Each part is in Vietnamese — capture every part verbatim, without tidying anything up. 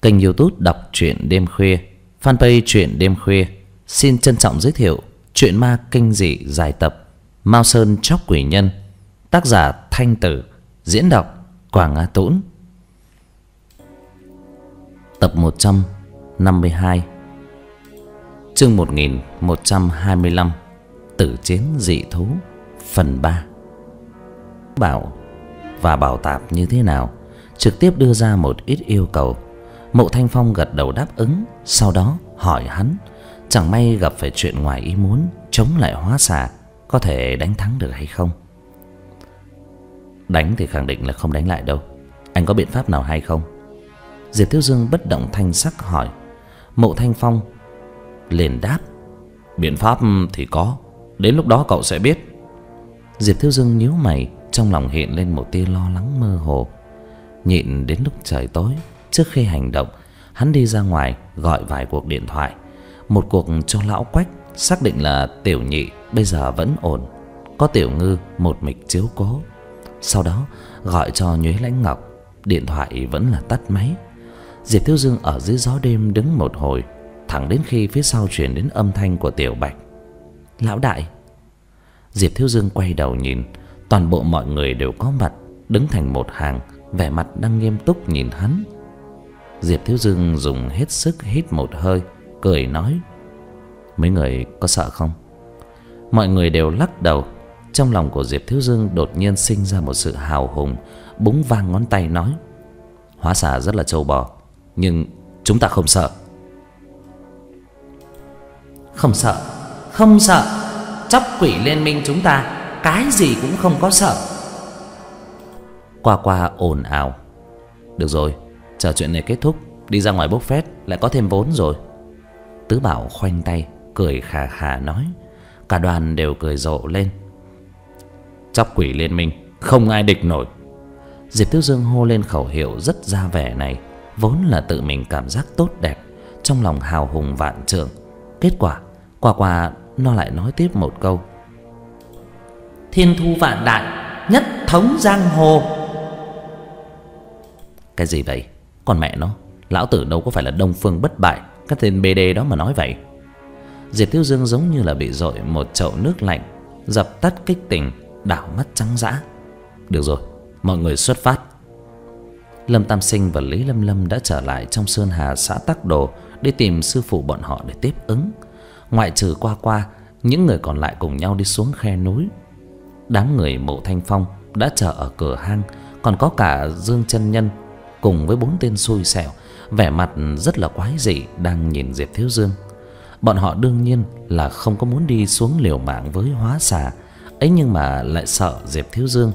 Kênh YouTube đọc truyện đêm khuya, fanpage truyện đêm khuya xin trân trọng giới thiệu truyện ma kinh dị dài tập Mao Sơn Chóc Quỷ Nhân, tác giả Thanh Tử, diễn đọc Quảng Á Tũng. Tập một trăm năm mươi hai, chương một nghìn một trăm hai mươi lăm, Tử chiến dị thú, phần ba. Bảo và Bảo Tạp như thế nào, trực tiếp đưa ra một ít yêu cầu. Mộ Thanh Phong gật đầu đáp ứng, sau đó hỏi hắn chẳng may gặp phải chuyện ngoài ý muốn chống lại hóa xà, có thể đánh thắng được hay không. Đánh thì khẳng định là không đánh lại đâu, anh có biện pháp nào hay không? Diệp Thiếu Dương bất động thanh sắc hỏi. Mộ Thanh Phong liền đáp: biện pháp thì có, đến lúc đó cậu sẽ biết. Diệp Thiếu Dương nhíu mày, trong lòng hiện lên một tia lo lắng mơ hồ. Nhịn đến lúc trời tối, trước khi hành động, hắn đi ra ngoài gọi vài cuộc điện thoại. Một cuộc cho lão Quách, xác định là Tiểu Nhị bây giờ vẫn ổn, có Tiểu Ngư một mịch chiếu cố. Sau đó gọi cho Nhuế Lãnh Ngọc, điện thoại vẫn là tắt máy. Diệp Thiếu Dương ở dưới gió đêm đứng một hồi, thẳng đến khi phía sau truyền đến âm thanh của Tiểu Bạch: lão đại. Diệp Thiếu Dương quay đầu nhìn, toàn bộ mọi người đều có mặt, đứng thành một hàng, vẻ mặt đang nghiêm túc nhìn hắn. Diệp Thiếu Dương dùng hết sức hít một hơi, cười nói: mấy người có sợ không? Mọi người đều lắc đầu. Trong lòng của Diệp Thiếu Dương đột nhiên sinh ra một sự hào hùng, búng vang ngón tay nói: hóa xà rất là trâu bò, nhưng chúng ta không sợ. Không sợ, không sợ. Chóc quỷ liên minh chúng ta cái gì cũng không có sợ. Qua qua ồn ào: được rồi, chờ chuyện này kết thúc, đi ra ngoài bốc phét lại có thêm vốn rồi. Tứ Bảo khoanh tay cười khà khà nói. Cả đoàn đều cười rộ lên. Chóc quỷ liên minh không ai địch nổi. Diệp Thiếu Dương hô lên khẩu hiệu rất ra vẻ này, vốn là tự mình cảm giác tốt đẹp, trong lòng hào hùng vạn trượng. Kết quả qua qua nó lại nói tiếp một câu: thiên thu vạn đại, nhất thống giang hồ. Cái gì vậy? Còn mẹ nó, lão tử đâu có phải là Đông Phương Bất Bại, cái tên bê đê đó mà nói vậy. Diệp Thiếu Dương giống như là bị dội một chậu nước lạnh, dập tắt kích tình, đảo mắt trắng dã. Được rồi, mọi người xuất phát. Lâm Tam Sinh và Lý Lâm Lâm đã trở lại trong Sơn Hà xã Tắc Đồ để tìm sư phụ bọn họ để tiếp ứng. Ngoại trừ qua qua, những người còn lại cùng nhau đi xuống khe núi. Đám người Mộ Thanh Phong đã chờ ở cửa hang, còn có cả Dương Chân Nhân cùng với bốn tên xui xẻo, vẻ mặt rất là quái dị đang nhìn Diệp Thiếu Dương. Bọn họ đương nhiên là không có muốn đi xuống liều mạng với hóa xà ấy, nhưng mà lại sợ Diệp Thiếu Dương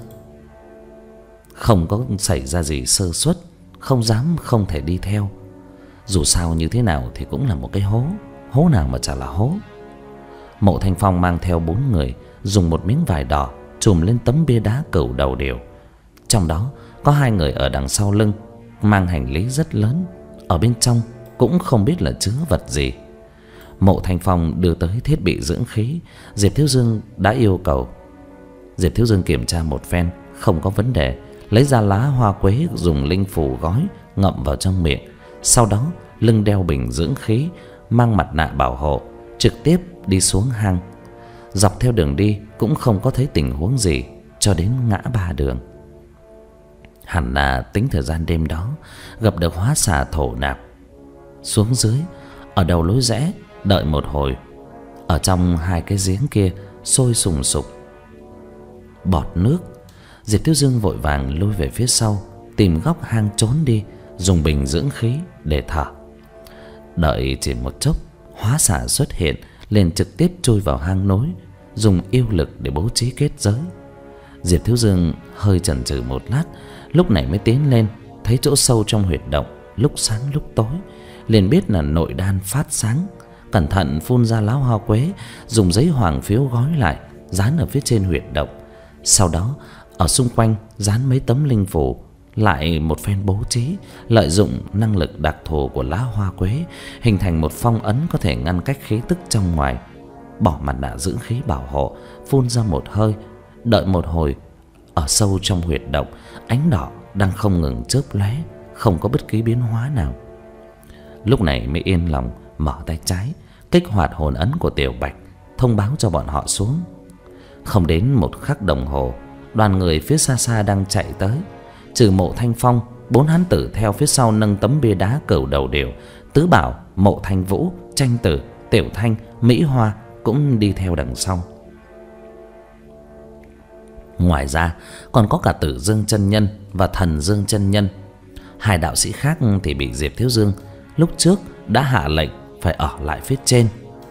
không có xảy ra gì sơ suất, không dám không thể đi theo. Dù sao như thế nào thì cũng là một cái hố, hố nào mà chả là hố. Mộ Thanh Phong mang theo bốn người, dùng một miếng vải đỏ trùm lên tấm bia đá cửu đầu điểu. Trong đó có hai người ở đằng sau lưng, mang hành lý rất lớn, ở bên trong cũng không biết là chứa vật gì. Mộ Thanh Phong đưa tới thiết bị dưỡng khí, Diệp Thiếu Dương đã yêu cầu. Diệp Thiếu Dương kiểm tra một phen, không có vấn đề, lấy ra lá hoa quế dùng linh phủ gói, ngậm vào trong miệng. Sau đó lưng đeo bình dưỡng khí, mang mặt nạ bảo hộ, trực tiếp đi xuống hang. Dọc theo đường đi cũng không có thấy tình huống gì, cho đến ngã ba đường. Hẳn là tính thời gian đêm đó gặp được hóa xà thổ nạp. Xuống dưới, ở đầu lối rẽ đợi một hồi. Ở trong hai cái giếng kia sôi sùng sục bọt nước. Diệp Thiếu Dương vội vàng lui về phía sau, tìm góc hang trốn đi, dùng bình dưỡng khí để thở. Đợi chỉ một chốc, hóa xà xuất hiện, liền trực tiếp chui vào hang nối, dùng yêu lực để bố trí kết giới. Diệp Thiếu Dương hơi chần chừ một lát, lúc này mới tiến lên, thấy chỗ sâu trong huyệt động lúc sáng lúc tối, liền biết là nội đan phát sáng. Cẩn thận phun ra lá hoa quế, dùng giấy hoàng phiếu gói lại, dán ở phía trên huyệt động. Sau đó ở xung quanh dán mấy tấm linh phù, lại một phen bố trí, lợi dụng năng lực đặc thù của lá hoa quế, hình thành một phong ấn có thể ngăn cách khí tức trong ngoài. Bỏ mặt nạ dưỡng khí bảo hộ, phun ra một hơi. Đợi một hồi, ở sâu trong huyệt động, ánh đỏ đang không ngừng chớp lóe, không có bất kỳ biến hóa nào. Lúc này mới yên lòng mở tay trái kích hoạt hồn ấn của Tiểu Bạch, thông báo cho bọn họ xuống. Không đến một khắc đồng hồ, đoàn người phía xa xa đang chạy tới. Trừ Mộ Thanh Phong, bốn hán tử theo phía sau nâng tấm bia đá cửu đầu điểu, Tứ Bảo, Mộ Thanh Vũ, Tranh Tử, Tiểu Thanh, Mỹ Hoa cũng đi theo đằng sau. Ngoài ra còn có cả Tử Dương chân nhân và Thần Dương chân nhân. Hai đạo sĩ khác thì bị Diệp Thiếu Dương lúc trước đã hạ lệnh phải ở lại phía trên,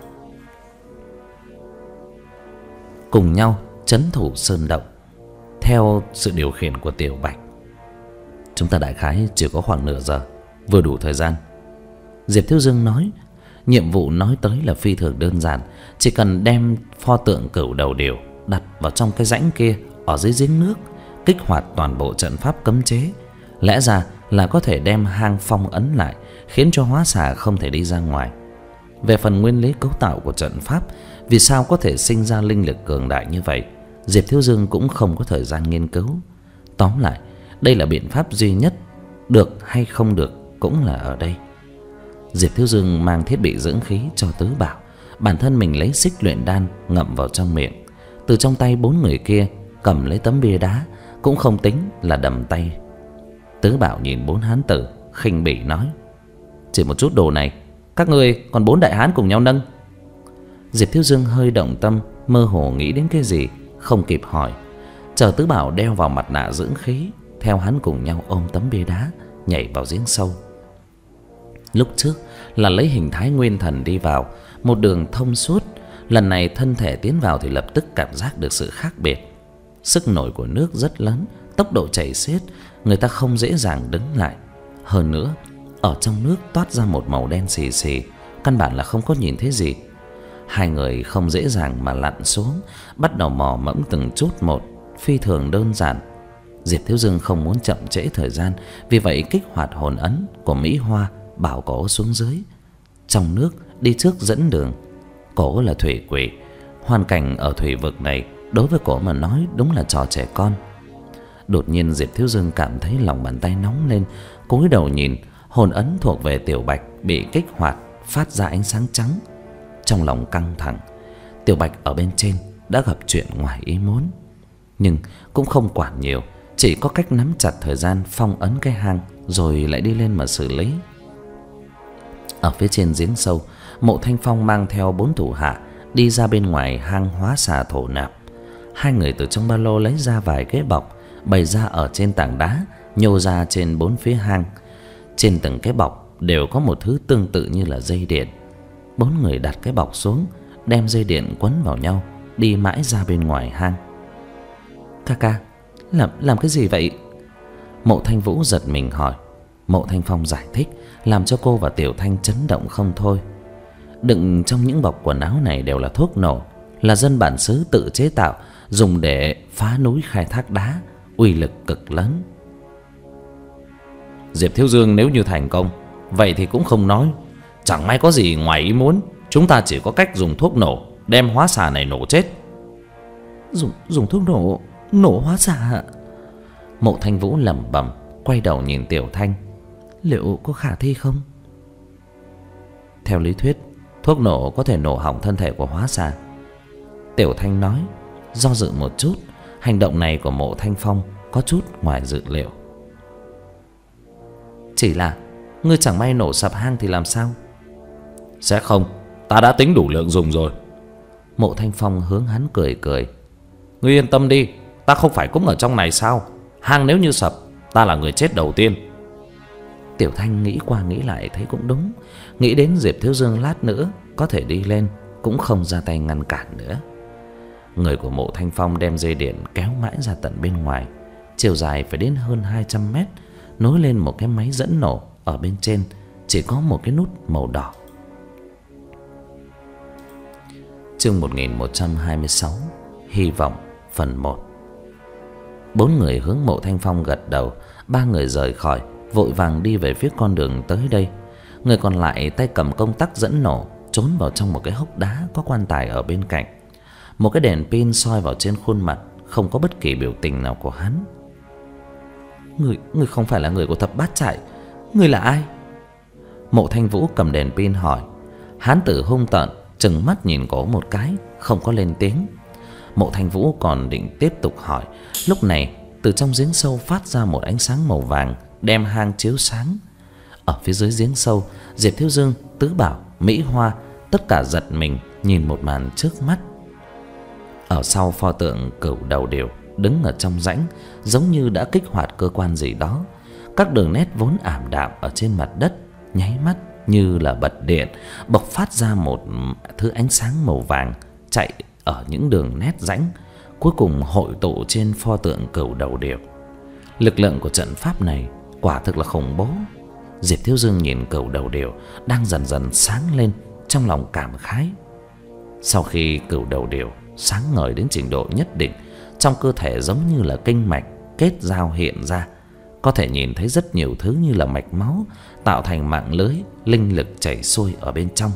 cùng nhau trấn thủ sơn động theo sự điều khiển của Tiểu Bạch. Chúng ta đại khái chỉ có khoảng nửa giờ, vừa đủ thời gian. Diệp Thiếu Dương nói. Nhiệm vụ nói tới là phi thường đơn giản, chỉ cần đem pho tượng cửu đầu điểu đặt vào trong cái rãnh kia ở dưới giếng nước, kích hoạt toàn bộ trận pháp cấm chế, lẽ ra là có thể đem hang phong ấn lại, khiến cho hóa xà không thể đi ra ngoài. Về phần nguyên lý cấu tạo của trận pháp, vì sao có thể sinh ra linh lực cường đại như vậy, Diệp Thiếu Dương cũng không có thời gian nghiên cứu. Tóm lại, đây là biện pháp duy nhất, được hay không được cũng là ở đây. Diệp Thiếu Dương mang thiết bị dưỡng khí cho Tứ Bảo, bản thân mình lấy xích luyện đan ngậm vào trong miệng. Từ trong tay bốn người kia cầm lấy tấm bia đá, cũng không tính là đầm tay. Tứ Bảo nhìn bốn hán tử khinh bỉ nói: chỉ một chút đồ này, các ngươi còn bốn đại hán cùng nhau nâng. Diệp Thiếu Dương hơi động tâm, mơ hồ nghĩ đến cái gì, không kịp hỏi. Chờ Tứ Bảo đeo vào mặt nạ dưỡng khí, theo hắn cùng nhau ôm tấm bia đá nhảy vào giếng sâu. Lúc trước là lấy hình thái nguyên thần đi vào, một đường thông suốt. Lần này thân thể tiến vào thì lập tức cảm giác được sự khác biệt. Sức nổi của nước rất lớn, tốc độ chảy xiết, người ta không dễ dàng đứng lại. Hơn nữa, ở trong nước toát ra một màu đen xì xì, căn bản là không có nhìn thấy gì. Hai người không dễ dàng mà lặn xuống, bắt đầu mò mẫm từng chút một, phi thường đơn giản. Diệp Thiếu Dương không muốn chậm trễ thời gian, vì vậy kích hoạt hồn ấn của Mỹ Hoa, bảo cổ xuống dưới. Trong nước đi trước dẫn đường. Cổ là thủy quỷ, hoàn cảnh ở thủy vực này đối với cổ mà nói đúng là trò trẻ con. Đột nhiên Diệp Thiếu Dương cảm thấy lòng bàn tay nóng lên, cúi đầu nhìn, hồn ấn thuộc về Tiểu Bạch bị kích hoạt, phát ra ánh sáng trắng. Trong lòng căng thẳng, Tiểu Bạch ở bên trên đã gặp chuyện ngoài ý muốn, nhưng cũng không quản nhiều, chỉ có cách nắm chặt thời gian phong ấn cái hang rồi lại đi lên mà xử lý. Ở phía trên giếng sâu, Mộ Thanh Phong mang theo bốn thủ hạ đi ra bên ngoài hang hóa xà thổ nạp. Hai người từ trong ba lô lấy ra vài cái bọc, bày ra ở trên tảng đá, nhô ra trên bốn phía hang. Trên từng cái bọc đều có một thứ tương tự như là dây điện. Bốn người đặt cái bọc xuống, đem dây điện quấn vào nhau, đi mãi ra bên ngoài hang. Ca ca, làm làm cái gì vậy? Mộ Thanh Vũ giật mình hỏi. Mộ Thanh Phong giải thích, làm cho cô và Tiểu Thanh chấn động không thôi. Đựng trong những bọc quần áo này đều là thuốc nổ, là dân bản xứ tự chế tạo, dùng để phá núi khai thác đá, uy lực cực lớn. Diệp Thiếu Dương nếu như thành công, vậy thì cũng không nói, chẳng may có gì ngoài ý muốn, chúng ta chỉ có cách dùng thuốc nổ đem hóa xà này nổ chết. Dùng dùng thuốc nổ nổ hóa xà? Mộ Thanh Vũ lẩm bẩm, quay đầu nhìn Tiểu Thanh. Liệu có khả thi không? Theo lý thuyết, thuốc nổ có thể nổ hỏng thân thể của hóa xà. Tiểu Thanh nói, do dự một chút. Hành động này của Mộ Thanh Phong có chút ngoài dự liệu. Chỉ là ngươi chẳng may nổ sập hang thì làm sao? Sẽ không, ta đã tính đủ lượng dùng rồi. Mộ Thanh Phong hướng hắn cười cười. Ngươi yên tâm đi, ta không phải cũng ở trong này sao? Hang nếu như sập, ta là người chết đầu tiên. Tiểu Thanh nghĩ qua nghĩ lại thấy cũng đúng. Nghĩ đến Diệp Thiếu Dương lát nữa có thể đi lên, cũng không ra tay ngăn cản nữa. Người của Mộ Thanh Phong đem dây điện kéo mãi ra tận bên ngoài, chiều dài phải đến hơn hai trăm mét, nối lên một cái máy dẫn nổ. Ở bên trên chỉ có một cái nút màu đỏ. Chương một nghìn một trăm hai mươi sáu, Hy vọng phần một. Bốn người hướng Mộ Thanh Phong gật đầu. Ba người rời khỏi, vội vàng đi về phía con đường tới đây. Người còn lại tay cầm công tắc dẫn nổ, trốn vào trong một cái hốc đá có quan tài ở bên cạnh. Một cái đèn pin soi vào trên khuôn mặt, không có bất kỳ biểu tình nào của hắn. Người, người không phải là người của thập bát trại. Người là ai? Mộ Thanh Vũ cầm đèn pin hỏi. Hán tử hung tợn trừng mắt nhìn cổ một cái, không có lên tiếng. Mộ Thanh Vũ còn định tiếp tục hỏi, lúc này từ trong giếng sâu phát ra một ánh sáng màu vàng, đem hang chiếu sáng. Ở phía dưới giếng sâu, Diệp Thiếu Dương, Tứ Bảo, Mỹ Hoa tất cả giật mình nhìn một màn trước mắt. Ở sau pho tượng Cửu Đầu Điểu đứng ở trong rãnh, giống như đã kích hoạt cơ quan gì đó. Các đường nét vốn ảm đạm ở trên mặt đất nháy mắt như là bật điện, bộc phát ra một thứ ánh sáng màu vàng chạy ở những đường nét rãnh, cuối cùng hội tụ trên pho tượng Cửu Đầu Điểu. Lực lượng của trận pháp này quả thực là khủng bố. Diệp Thiếu Dương nhìn Cửu Đầu Điểu đang dần dần sáng lên, trong lòng cảm khái. Sau khi Cửu Đầu Điểu sáng ngời đến trình độ nhất định, trong cơ thể giống như là kinh mạch kết giao hiện ra, có thể nhìn thấy rất nhiều thứ như là mạch máu tạo thành mạng lưới linh lực chảy xuôi ở bên trong.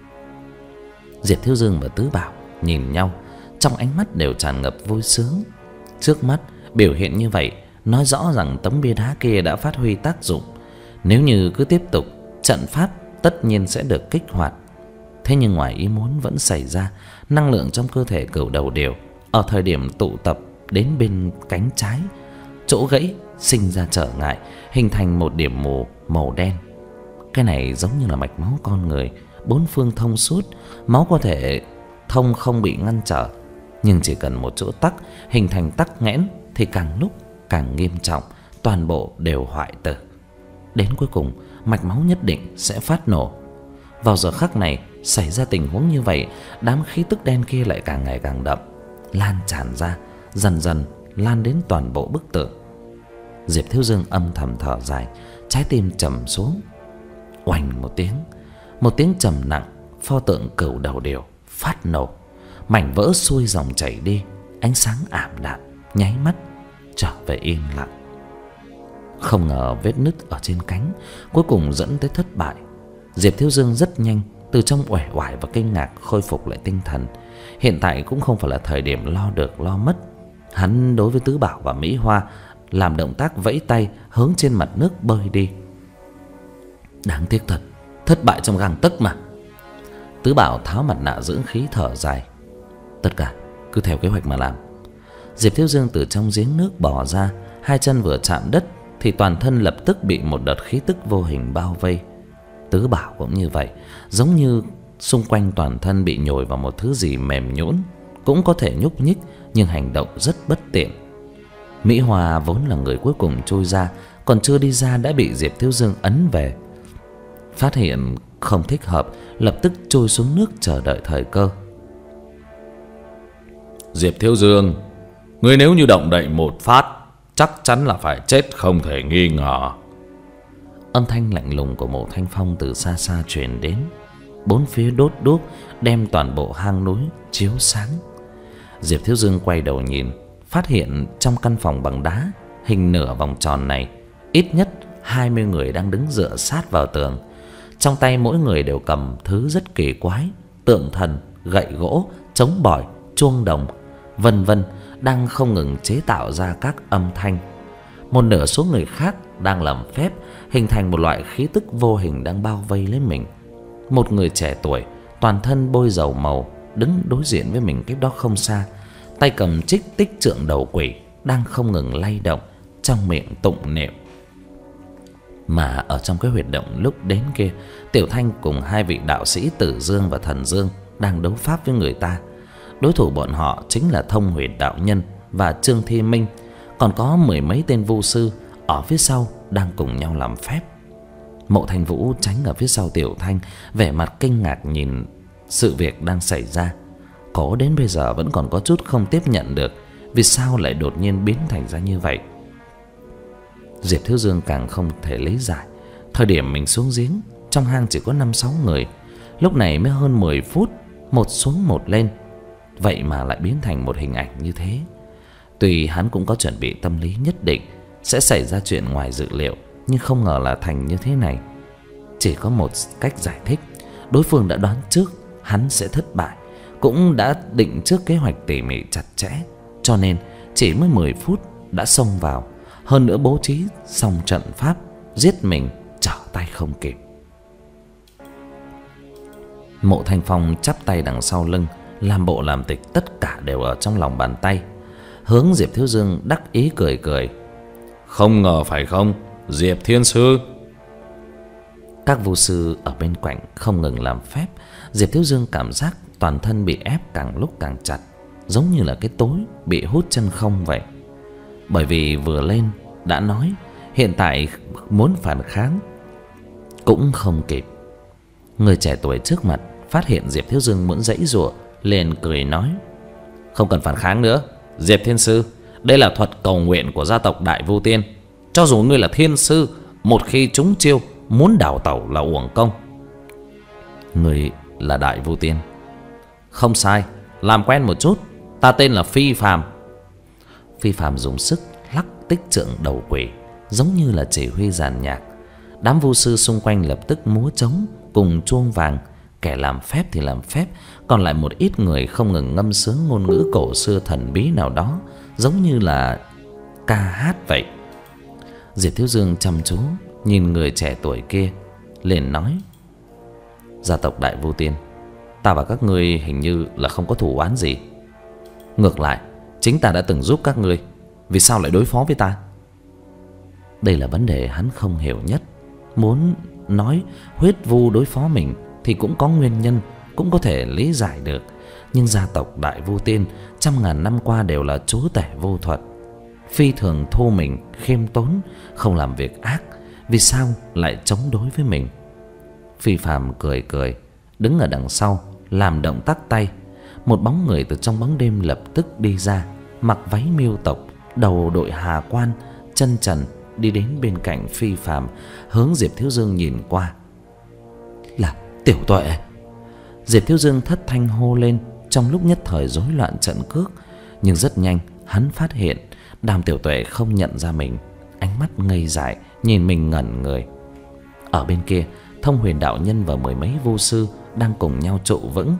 Diệp Thiếu Dương và Tứ Bảo nhìn nhau, trong ánh mắt đều tràn ngập vui sướng. Trước mắt biểu hiện như vậy nói rõ rằng tấm bia đá kia đã phát huy tác dụng. Nếu như cứ tiếp tục, trận pháp tất nhiên sẽ được kích hoạt. Thế nhưng ngoài ý muốn vẫn xảy ra, năng lượng trong cơ thể Cửu Đầu Điểu ở thời điểm tụ tập đến bên cánh trái, chỗ gãy sinh ra trở ngại, hình thành một điểm mù màu đen. Cái này giống như là mạch máu con người, bốn phương thông suốt, máu có thể thông không bị ngăn trở, nhưng chỉ cần một chỗ tắc, hình thành tắc nghẽn thì càng lúc càng nghiêm trọng, toàn bộ đều hoại tử. Đến cuối cùng, mạch máu nhất định sẽ phát nổ. Vào giờ khắc này xảy ra tình huống như vậy, đám khí tức đen kia lại càng ngày càng đậm, lan tràn ra, dần dần lan đến toàn bộ bức tượng. Diệp Thiếu Dương âm thầm thở dài, trái tim trầm xuống. Oanh một tiếng, một tiếng trầm nặng, pho tượng Cửu Đầu Điểu phát nổ, mảnh vỡ xuôi dòng chảy đi, ánh sáng ảm đạm nháy mắt trở về yên lặng. Không ngờ vết nứt ở trên cánh cuối cùng dẫn tới thất bại. Diệp Thiếu Dương rất nhanh từ trong uể oải và kinh ngạc khôi phục lại tinh thần. Hiện tại cũng không phải là thời điểm lo được lo mất. Hắn đối với Tứ Bảo và Mỹ Hoa làm động tác vẫy tay hướng trên mặt nước bơi đi. Đáng tiếc thật, thất bại trong gang tấc mà. Tứ Bảo tháo mặt nạ dưỡng khí thở dài. Tất cả cứ theo kế hoạch mà làm. Diệp Thiếu Dương từ trong giếng nước bò ra, hai chân vừa chạm đất thì toàn thân lập tức bị một đợt khí tức vô hình bao vây. Tứ Bảo cũng như vậy, giống như xung quanh toàn thân bị nhồi vào một thứ gì mềm nhũn, cũng có thể nhúc nhích nhưng hành động rất bất tiện. Mỹ Hoa vốn là người cuối cùng trôi ra, còn chưa đi ra đã bị Diệp Thiếu Dương ấn về. Phát hiện không thích hợp, lập tức trôi xuống nước chờ đợi thời cơ. Diệp Thiếu Dương, ngươi nếu như động đậy một phát, chắc chắn là phải chết không thể nghi ngờ. Âm thanh lạnh lùng của Mộ Thanh Phong từ xa xa truyền đến. Bốn phía đốt đuốc đem toàn bộ hang núi chiếu sáng. Diệp Thiếu Dương quay đầu nhìn, phát hiện trong căn phòng bằng đá hình nửa vòng tròn này, ít nhất hai mươi người đang đứng dựa sát vào tường. Trong tay mỗi người đều cầm thứ rất kỳ quái, tượng thần, gậy gỗ, trống bỏi, chuông đồng, vân vân, đang không ngừng chế tạo ra các âm thanh. Một nửa số người khác đang làm phép, hình thành một loại khí tức vô hình đang bao vây lấy mình. Một người trẻ tuổi, toàn thân bôi dầu màu, đứng đối diện với mình cách đó không xa, tay cầm trích tích trượng đầu quỷ, đang không ngừng lay động, trong miệng tụng niệm. Mà ở trong cái huyệt động lúc đến kia, Tiểu Thanh cùng hai vị đạo sĩ Tử Dương và Thần Dương đang đấu pháp với người ta. Đối thủ bọn họ chính là Thông Huyệt đạo nhân và Trương Thi Minh, còn có mười mấy tên vu sư ở phía sau đang cùng nhau làm phép. Mộ Thanh Vũ tránh ở phía sau Tiểu Thanh, vẻ mặt kinh ngạc nhìn sự việc đang xảy ra. Cổ đến bây giờ vẫn còn có chút không tiếp nhận được vì sao lại đột nhiên biến thành ra như vậy. Diệp Thiếu Dương càng không thể lý giải. Thời điểm mình xuống giếng, trong hang chỉ có năm sáu người, lúc này mới hơn mười phút, một xuống một lên, vậy mà lại biến thành một hình ảnh như thế. Tuy hắn cũng có chuẩn bị tâm lý nhất định sẽ xảy ra chuyện ngoài dự liệu, nhưng không ngờ là thành như thế này. Chỉ có một cách giải thích, đối phương đã đoán trước hắn sẽ thất bại, cũng đã định trước kế hoạch tỉ mỉ chặt chẽ, cho nên chỉ mới mười phút đã xông vào, hơn nữa bố trí xong trận pháp, giết mình trở tay không kịp. Mộ Thanh Phong chắp tay đằng sau lưng, làm bộ làm tịch tất cả đều ở trong lòng bàn tay. Hướng Diệp Thiếu Dương đắc ý cười cười. Không ngờ phải không, Diệp Thiên Sư? Các vu sư ở bên cạnh không ngừng làm phép. Diệp Thiếu Dương cảm giác toàn thân bị ép càng lúc càng chặt, giống như là cái tối bị hút chân không vậy. Bởi vì vừa lên đã nói, hiện tại muốn phản kháng cũng không kịp. Người trẻ tuổi trước mặt phát hiện Diệp Thiếu Dương muốn giãy giụa, liền cười nói: Không cần phản kháng nữa, Diệp Thiên Sư. Đây là thuật cầu nguyện của gia tộc Đại Vu Tiên. Cho dù ngươi là thiên sư, một khi trúng chiêu, muốn đào tẩu là uổng công. Người là Đại Vu Tiên? Không sai, làm quen một chút. Ta tên là Phi Phàm. Phi Phàm dùng sức lắc tích trượng đầu quỷ, giống như là chỉ huy dàn nhạc. Đám vu sư xung quanh lập tức múa trống cùng chuông vàng, kẻ làm phép thì làm phép, còn lại một ít người không ngừng ngâm sướng ngôn ngữ cổ xưa thần bí nào đó, giống như là ca hát vậy. Diệp Thiếu Dương chăm chú nhìn người trẻ tuổi kia, liền nói: Gia tộc Đại Vu Tiên, ta và các ngươi hình như là không có thù oán gì. Ngược lại, chính ta đã từng giúp các ngươi, vì sao lại đối phó với ta? Đây là vấn đề hắn không hiểu nhất. Muốn nói huyết vu đối phó mình thì cũng có nguyên nhân, cũng có thể lý giải được. Nhưng gia tộc Đại Vu Tiên trăm ngàn năm qua đều là chúa tể vô thuật, phi thường thu mình, khiêm tốn, không làm việc ác. Vì sao lại chống đối với mình? Phi Phàm cười cười, đứng ở đằng sau làm động tác tay. Một bóng người từ trong bóng đêm lập tức đi ra, mặc váy miêu tộc, đầu đội hà quan, chân trần, đi đến bên cạnh Phi Phàm, hướng Diệp Thiếu Dương nhìn qua. Là Tiểu Tuệ. Diệp Thiếu Dương thất thanh hô lên, trong lúc nhất thời rối loạn trận cước. Nhưng rất nhanh hắn phát hiện Đàm Tiểu Tuệ không nhận ra mình, ánh mắt ngây dại nhìn mình ngẩn người. Ở bên kia, Thông Huyền đạo nhân và mười mấy vu sư đang cùng nhau trụ vững,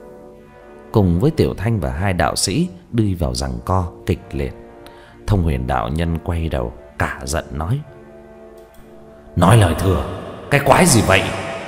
cùng với Tiểu Thanh và hai đạo sĩ đi vào giằng co kịch liệt. Thông Huyền đạo nhân quay đầu cả giận nói: Nói lời thừa, cái quái gì vậy?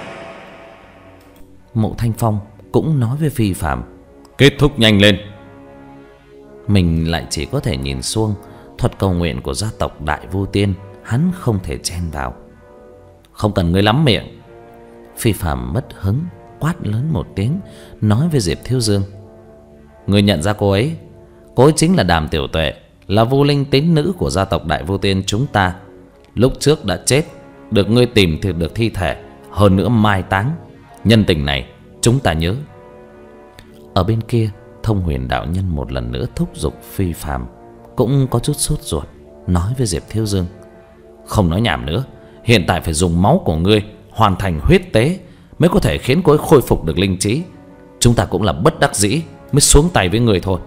Mộ Thanh Phong cũng nói với Phi Phàm: Kết thúc nhanh lên. Mình lại chỉ có thể nhìn xuông. Thuật cầu nguyện của gia tộc Đại Vu Tiên hắn không thể chen vào. Không cần ngươi lắm miệng. Phi Phàm mất hứng quát lớn một tiếng, nói với Diệp Thiếu Dương: Ngươi nhận ra cô ấy? Cô ấy chính là Đàm Tiểu Tuệ, là vu linh tín nữ của gia tộc Đại Vu Tiên chúng ta. Lúc trước đã chết, được ngươi tìm thì được thi thể, hơn nữa mai táng. Nhân tình này chúng ta nhớ. Ở bên kia, Thông Huyền đạo nhân một lần nữa thúc giục Phi Phàm, cũng có chút sốt ruột, nói với Diệp Thiếu Dương: Không nói nhảm nữa, hiện tại phải dùng máu của ngươi hoàn thành huyết tế mới có thể khiến cô ấy khôi phục được linh trí. Chúng ta cũng là bất đắc dĩ mới xuống tay với người thôi.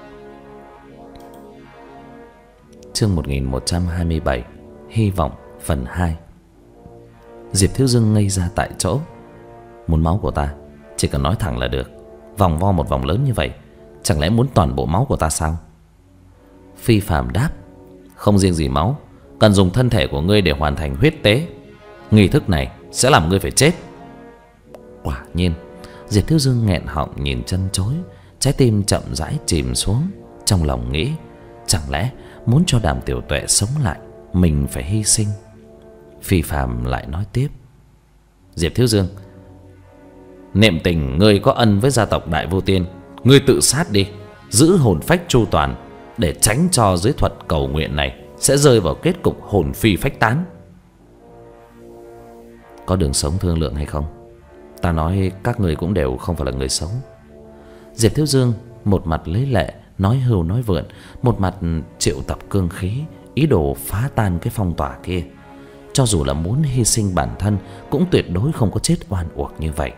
Chương một nghìn một trăm hai mươi bảy, Hy vọng phần hai. Diệp Thiếu Dương ngây ra tại chỗ. Muốn máu của ta, chỉ cần nói thẳng là được. Vòng vo một vòng lớn như vậy, chẳng lẽ muốn toàn bộ máu của ta sao? Phi Phàm đáp: Không riêng gì máu, cần dùng thân thể của ngươi để hoàn thành huyết tế. Nghi thức này sẽ làm ngươi phải chết. Quả nhiên, Diệp Thiếu Dương nghẹn họng nhìn chân chối, trái tim chậm rãi chìm xuống. Trong lòng nghĩ, chẳng lẽ muốn cho Đàm Tiểu Tuệ sống lại, mình phải hy sinh? Phi Phàm lại nói tiếp: Diệp Thiếu Dương, niệm tình ngươi có ân với gia tộc Đại Vu Tiên, ngươi tự sát đi, giữ hồn phách chu toàn, để tránh cho dưới thuật cầu nguyện này sẽ rơi vào kết cục hồn phi phách tán. Có đường sống thương lượng hay không? Ta nói các người cũng đều không phải là người xấu. Diệp Thiếu Dương một mặt lấy lệ, nói hưu nói vượn, một mặt triệu tập cương khí, ý đồ phá tan cái phong tỏa kia. Cho dù là muốn hy sinh bản thân, cũng tuyệt đối không có chết oan uổng như vậy.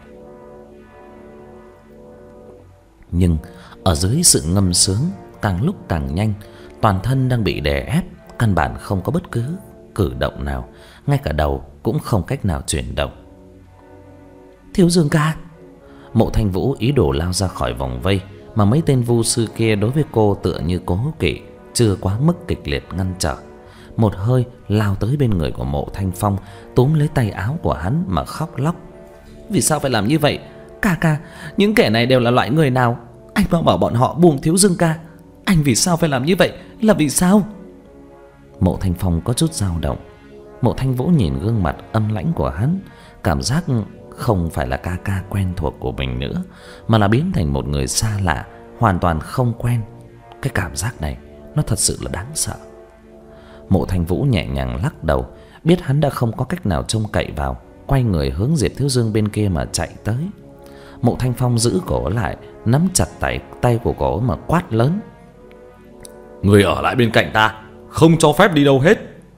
Nhưng ở dưới sự ngâm sướng, càng lúc càng nhanh, toàn thân đang bị đè ép, căn bản không có bất cứ cử động nào, ngay cả đầu cũng không cách nào chuyển động. Thiếu Dương ca! Mộ Thanh Vũ ý đồ lao ra khỏi vòng vây, mà mấy tên vu sư kia đối với cô tựa như cố kỵ, chưa quá mức kịch liệt ngăn trở. Một hơi lao tới bên người của Mộ Thanh Phong, túm lấy tay áo của hắn mà khóc lóc: Vì sao phải làm như vậy? Ca ca, những kẻ này đều là loại người nào? Anh mau bảo bọn họ buông Thiếu Dương ca. Anh vì sao phải làm như vậy? Là vì sao? Mộ Thanh Phong có chút dao động. Mộ Thanh Vũ nhìn gương mặt âm lãnh của hắn, cảm giác không phải là ca ca quen thuộc của mình nữa, mà là biến thành một người xa lạ, hoàn toàn không quen. Cái cảm giác này nó thật sự là đáng sợ. Mộ Thanh Vũ nhẹ nhàng lắc đầu, biết hắn đã không có cách nào trông cậy vào, quay người hướng Diệp Thiếu Dương bên kia mà chạy tới. Mộ Thanh Phong giữ cổ lại, nắm chặt tay tay của cổ mà quát lớn: Người ở lại bên cạnh ta, không cho phép đi đâu hết.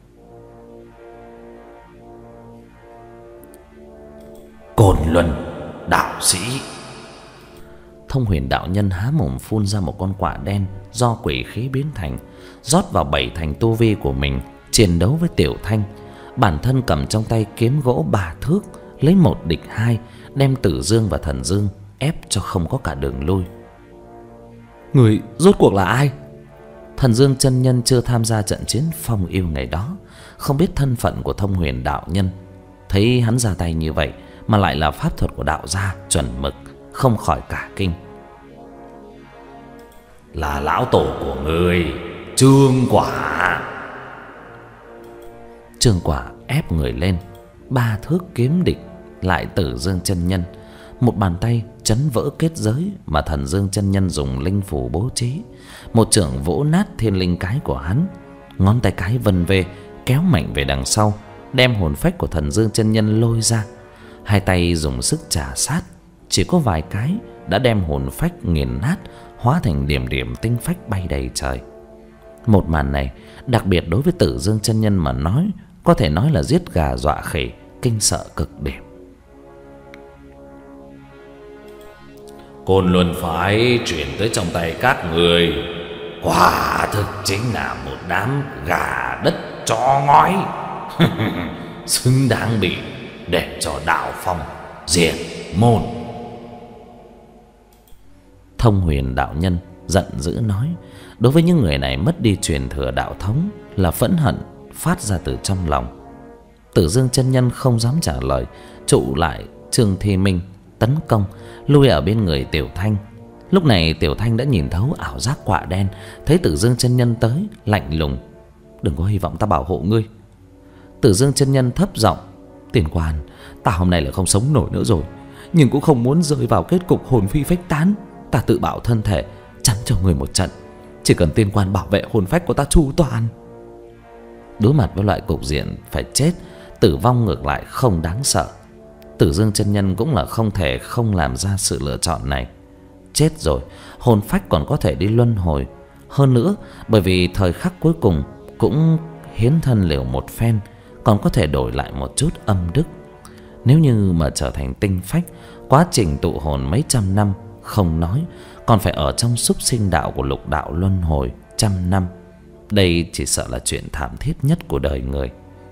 Côn Luân đạo sĩ. Thông Huyền đạo nhân há mồm phun ra một con quạ đen do quỷ khí biến thành, rót vào bảy thành tu vi của mình, chiến đấu với Tiểu Thanh. Bản thân cầm trong tay kiếm gỗ ba thước, lấy một địch hai, đem Tử Dương và Thần Dương ép cho không có cả đường lui. Người rốt cuộc là ai? Thần Dương chân nhân chưa tham gia trận chiến phong yêu ngày đó, không biết thân phận của Thông Huyền đạo nhân. Thấy hắn ra tay như vậy mà lại là pháp thuật của đạo gia chuẩn mực, không khỏi cả kinh. Là lão tổ của người, Trương Quả. Trương Quả ép người lên, ba thước kiếm địch lại Tử Dương chân nhân. Một bàn tay chấn vỡ kết giới mà Thần Dương chân nhân dùng linh phù bố trí, một chưởng vỗ nát thiên linh cái của hắn. Ngón tay cái vần về, kéo mạnh về đằng sau, đem hồn phách của Thần Dương chân nhân lôi ra. Hai tay dùng sức chà sát, chỉ có vài cái đã đem hồn phách nghiền nát, hóa thành điểm điểm tinh phách bay đầy trời. Một màn này đặc biệt đối với Tử Dương chân nhân mà nói, có thể nói là giết gà dọa khỉ, kinh sợ cực điểm. Côn Luân phái chuyển tới trong tay các người, quả thực chính là một đám gà đất chó ngói, xứng đáng bị để cho đạo phong diệt môn. Thông Huyền đạo nhân giận dữ nói, đối với những người này mất đi truyền thừa đạo thống là phẫn hận phát ra từ trong lòng. Tử Dương chân nhân không dám trả lời, trụ lại Trương Thi Minh tấn công, lui ở bên người Tiểu Thanh. Lúc này Tiểu Thanh đã nhìn thấu ảo giác quạ đen, thấy Tử Dương chân nhân tới, lạnh lùng: Đừng có hy vọng ta bảo hộ ngươi. Tử Dương chân nhân thấp giọng: Tiền Quan, ta hôm nay là không sống nổi nữa rồi, nhưng cũng không muốn rơi vào kết cục hồn phi phách tán. Ta tự bảo thân thể chắn cho người một trận, chỉ cần Tiên Quan bảo vệ hồn phách của ta chu toàn. Đối mặt với loại cục diện phải chết, tử vong ngược lại không đáng sợ. Tử Dương chân nhân cũng là không thể không làm ra sự lựa chọn này. Chết rồi, hồn phách còn có thể đi luân hồi. Hơn nữa, bởi vì thời khắc cuối cùng cũng hiến thân liều một phen, còn có thể đổi lại một chút âm đức. Nếu như mà trở thành tinh phách, quá trình tụ hồn mấy trăm năm không nói, còn phải ở trong súc sinh đạo của lục đạo luân hồi trăm năm. Đây chỉ sợ là chuyện thảm thiết nhất của đời người.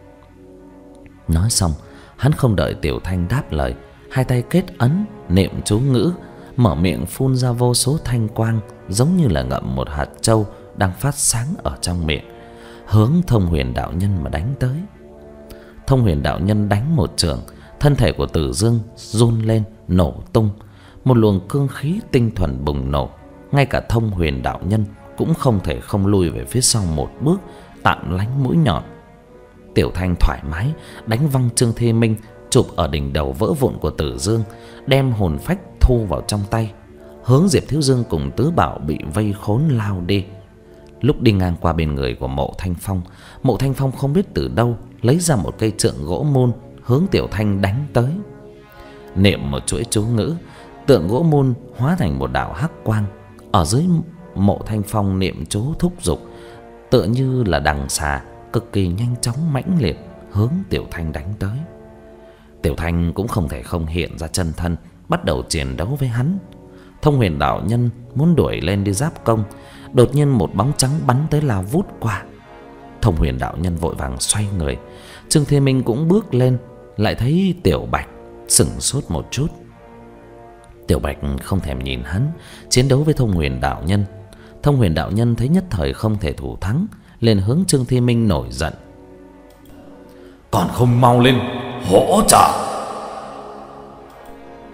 Nói xong, hắn không đợi Tiểu Thanh đáp lời, hai tay kết ấn niệm chú ngữ, mở miệng phun ra vô số thanh quang, giống như là ngậm một hạt châu đang phát sáng ở trong miệng, hướng Thông Huyền đạo nhân mà đánh tới. Thông Huyền đạo nhân đánh một chưởng, thân thể của Tử Dương run lên nổ tung, một luồng cương khí tinh thuần bùng nổ. Ngay cả Thông Huyền đạo nhân cũng không thể không lùi về phía sau một bước, tạm lánh mũi nhọn. Tiểu Thanh thoải mái đánh văng Trương Thi Minh, chụp ở đỉnh đầu vỡ vụn của Tử Dương, đem hồn phách thu vào trong tay, hướng Diệp Thiếu Dương cùng Tứ Bảo bị vây khốn lao đi. Lúc đi ngang qua bên người của Mộ Thanh Phong, Mộ Thanh Phong không biết từ đâu lấy ra một cây trượng gỗ môn, hướng Tiểu Thanh đánh tới. Niệm một chuỗi chú ngữ, tượng gỗ môn hóa thành một đạo hắc quang. Ở dưới Mộ Thanh Phong niệm chú thúc giục, tựa như là đằng xà, cực kỳ nhanh chóng mãnh liệt hướng Tiểu Thanh đánh tới. Tiểu Thanh cũng không thể không hiện ra chân thân, bắt đầu chiến đấu với hắn. Thông Huyền đạo nhân muốn đuổi lên đi giáp công, đột nhiên một bóng trắng bắn tới lao vút qua. Thông Huyền đạo nhân vội vàng xoay người. Trương Thiên Minh cũng bước lên, lại thấy Tiểu Bạch, sững sốt một chút. Tiểu Bạch không thèm nhìn hắn, chiến đấu với Thông Huyền đạo nhân. Thông Huyền đạo nhân thấy nhất thời không thể thủ thắng, liền hướng Trương Thiên Minh nổi giận: Còn không mau lên hỗ trợ!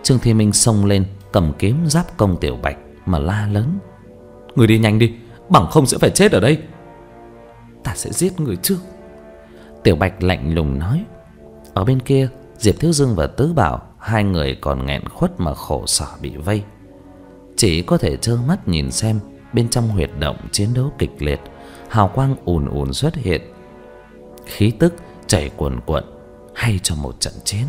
Trương Thi Minh xông lên, cầm kiếm giáp công Tiểu Bạch mà la lớn: "Người đi nhanh đi, bằng không sẽ phải chết ở đây." "Ta sẽ giết người trước." Tiểu Bạch lạnh lùng nói. Ở bên kia, Diệp Thiếu Dương và Tứ Bảo, hai người còn nghẹn khuất mà khổ sở bị vây, chỉ có thể trơ mắt nhìn xem bên trong huyệt động chiến đấu kịch liệt, hào quang ùn ùn xuất hiện, khí tức chảy cuồn cuộn, hay cho một trận chiến.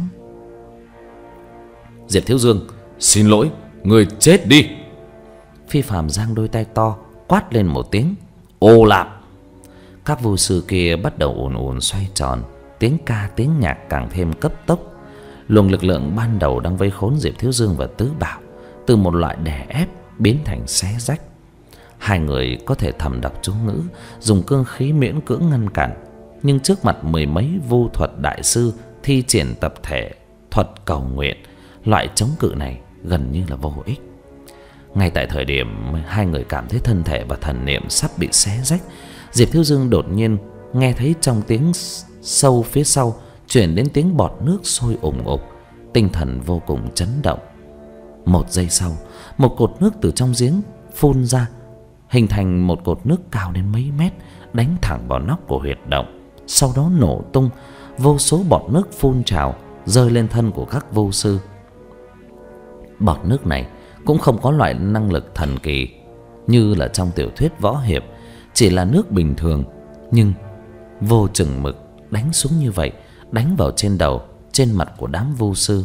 "Diệp Thiếu Dương, xin lỗi, người chết đi." Phi Phàm giang đôi tay to, quát lên một tiếng: "Ô lạp!" Các vô sư kia bắt đầu ùn ùn xoay tròn, tiếng ca tiếng nhạc càng thêm cấp tốc. Luồng lực lượng ban đầu đang vây khốn Diệp Thiếu Dương và Tứ Bảo từ một loại đè ép biến thành xé rách. Hai người có thể thầm đọc chú ngữ, dùng cương khí miễn cưỡng ngăn cản, nhưng trước mặt mười mấy vu thuật đại sư thi triển tập thể thuật cầu nguyện, loại chống cự này gần như là vô ích. Ngay tại thời điểm hai người cảm thấy thân thể và thần niệm sắp bị xé rách, Diệp Thiếu Dương đột nhiên nghe thấy trong tiếng sâu phía sau chuyển đến tiếng bọt nước sôi ủng ục, tinh thần vô cùng chấn động. Một giây sau, một cột nước từ trong giếng phun ra, hình thành một cột nước cao đến mấy mét, đánh thẳng vào nóc của huyệt động, sau đó nổ tung, vô số bọt nước phun trào rơi lên thân của các vô sư. Bọt nước này cũng không có loại năng lực thần kỳ như là trong tiểu thuyết võ hiệp, chỉ là nước bình thường, nhưng vô chừng mực đánh xuống như vậy, đánh vào trên đầu, trên mặt của đám vô sư.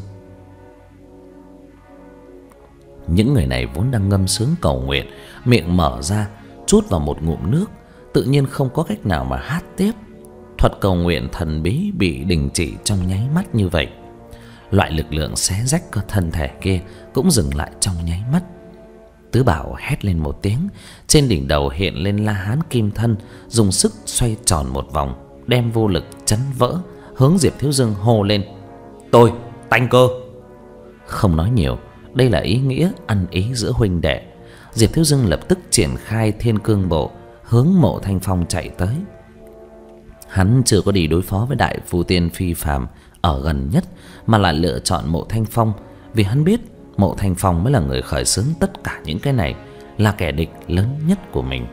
Những người này vốn đang ngâm sướng cầu nguyện, miệng mở ra trút vào một ngụm nước, tự nhiên không có cách nào mà hát tiếp. Thuật cầu nguyện thần bí bị đình chỉ trong nháy mắt như vậy. Loại lực lượng xé rách cơ thân thể kia cũng dừng lại trong nháy mắt. Tứ Bảo hét lên một tiếng, trên đỉnh đầu hiện lên La Hán kim thân, dùng sức xoay tròn một vòng, đem vô lực chấn vỡ, hướng Diệp Thiếu Dương hô lên: "Tôi tanh cơ." Không nói nhiều, đây là ý nghĩa ăn ý giữa huynh đệ. Diệp Thiếu Dương lập tức triển khai Thiên Cương Bộ, hướng Mộ Thanh Phong chạy tới. Hắn chưa có đi đối phó với đại phu tiên Phi Phàm ở gần nhất, mà lại lựa chọn Mộ Thanh Phong, vì hắn biết Mộ Thanh Phong mới là người khởi xướng tất cả những cái này, là kẻ địch lớn nhất của mình.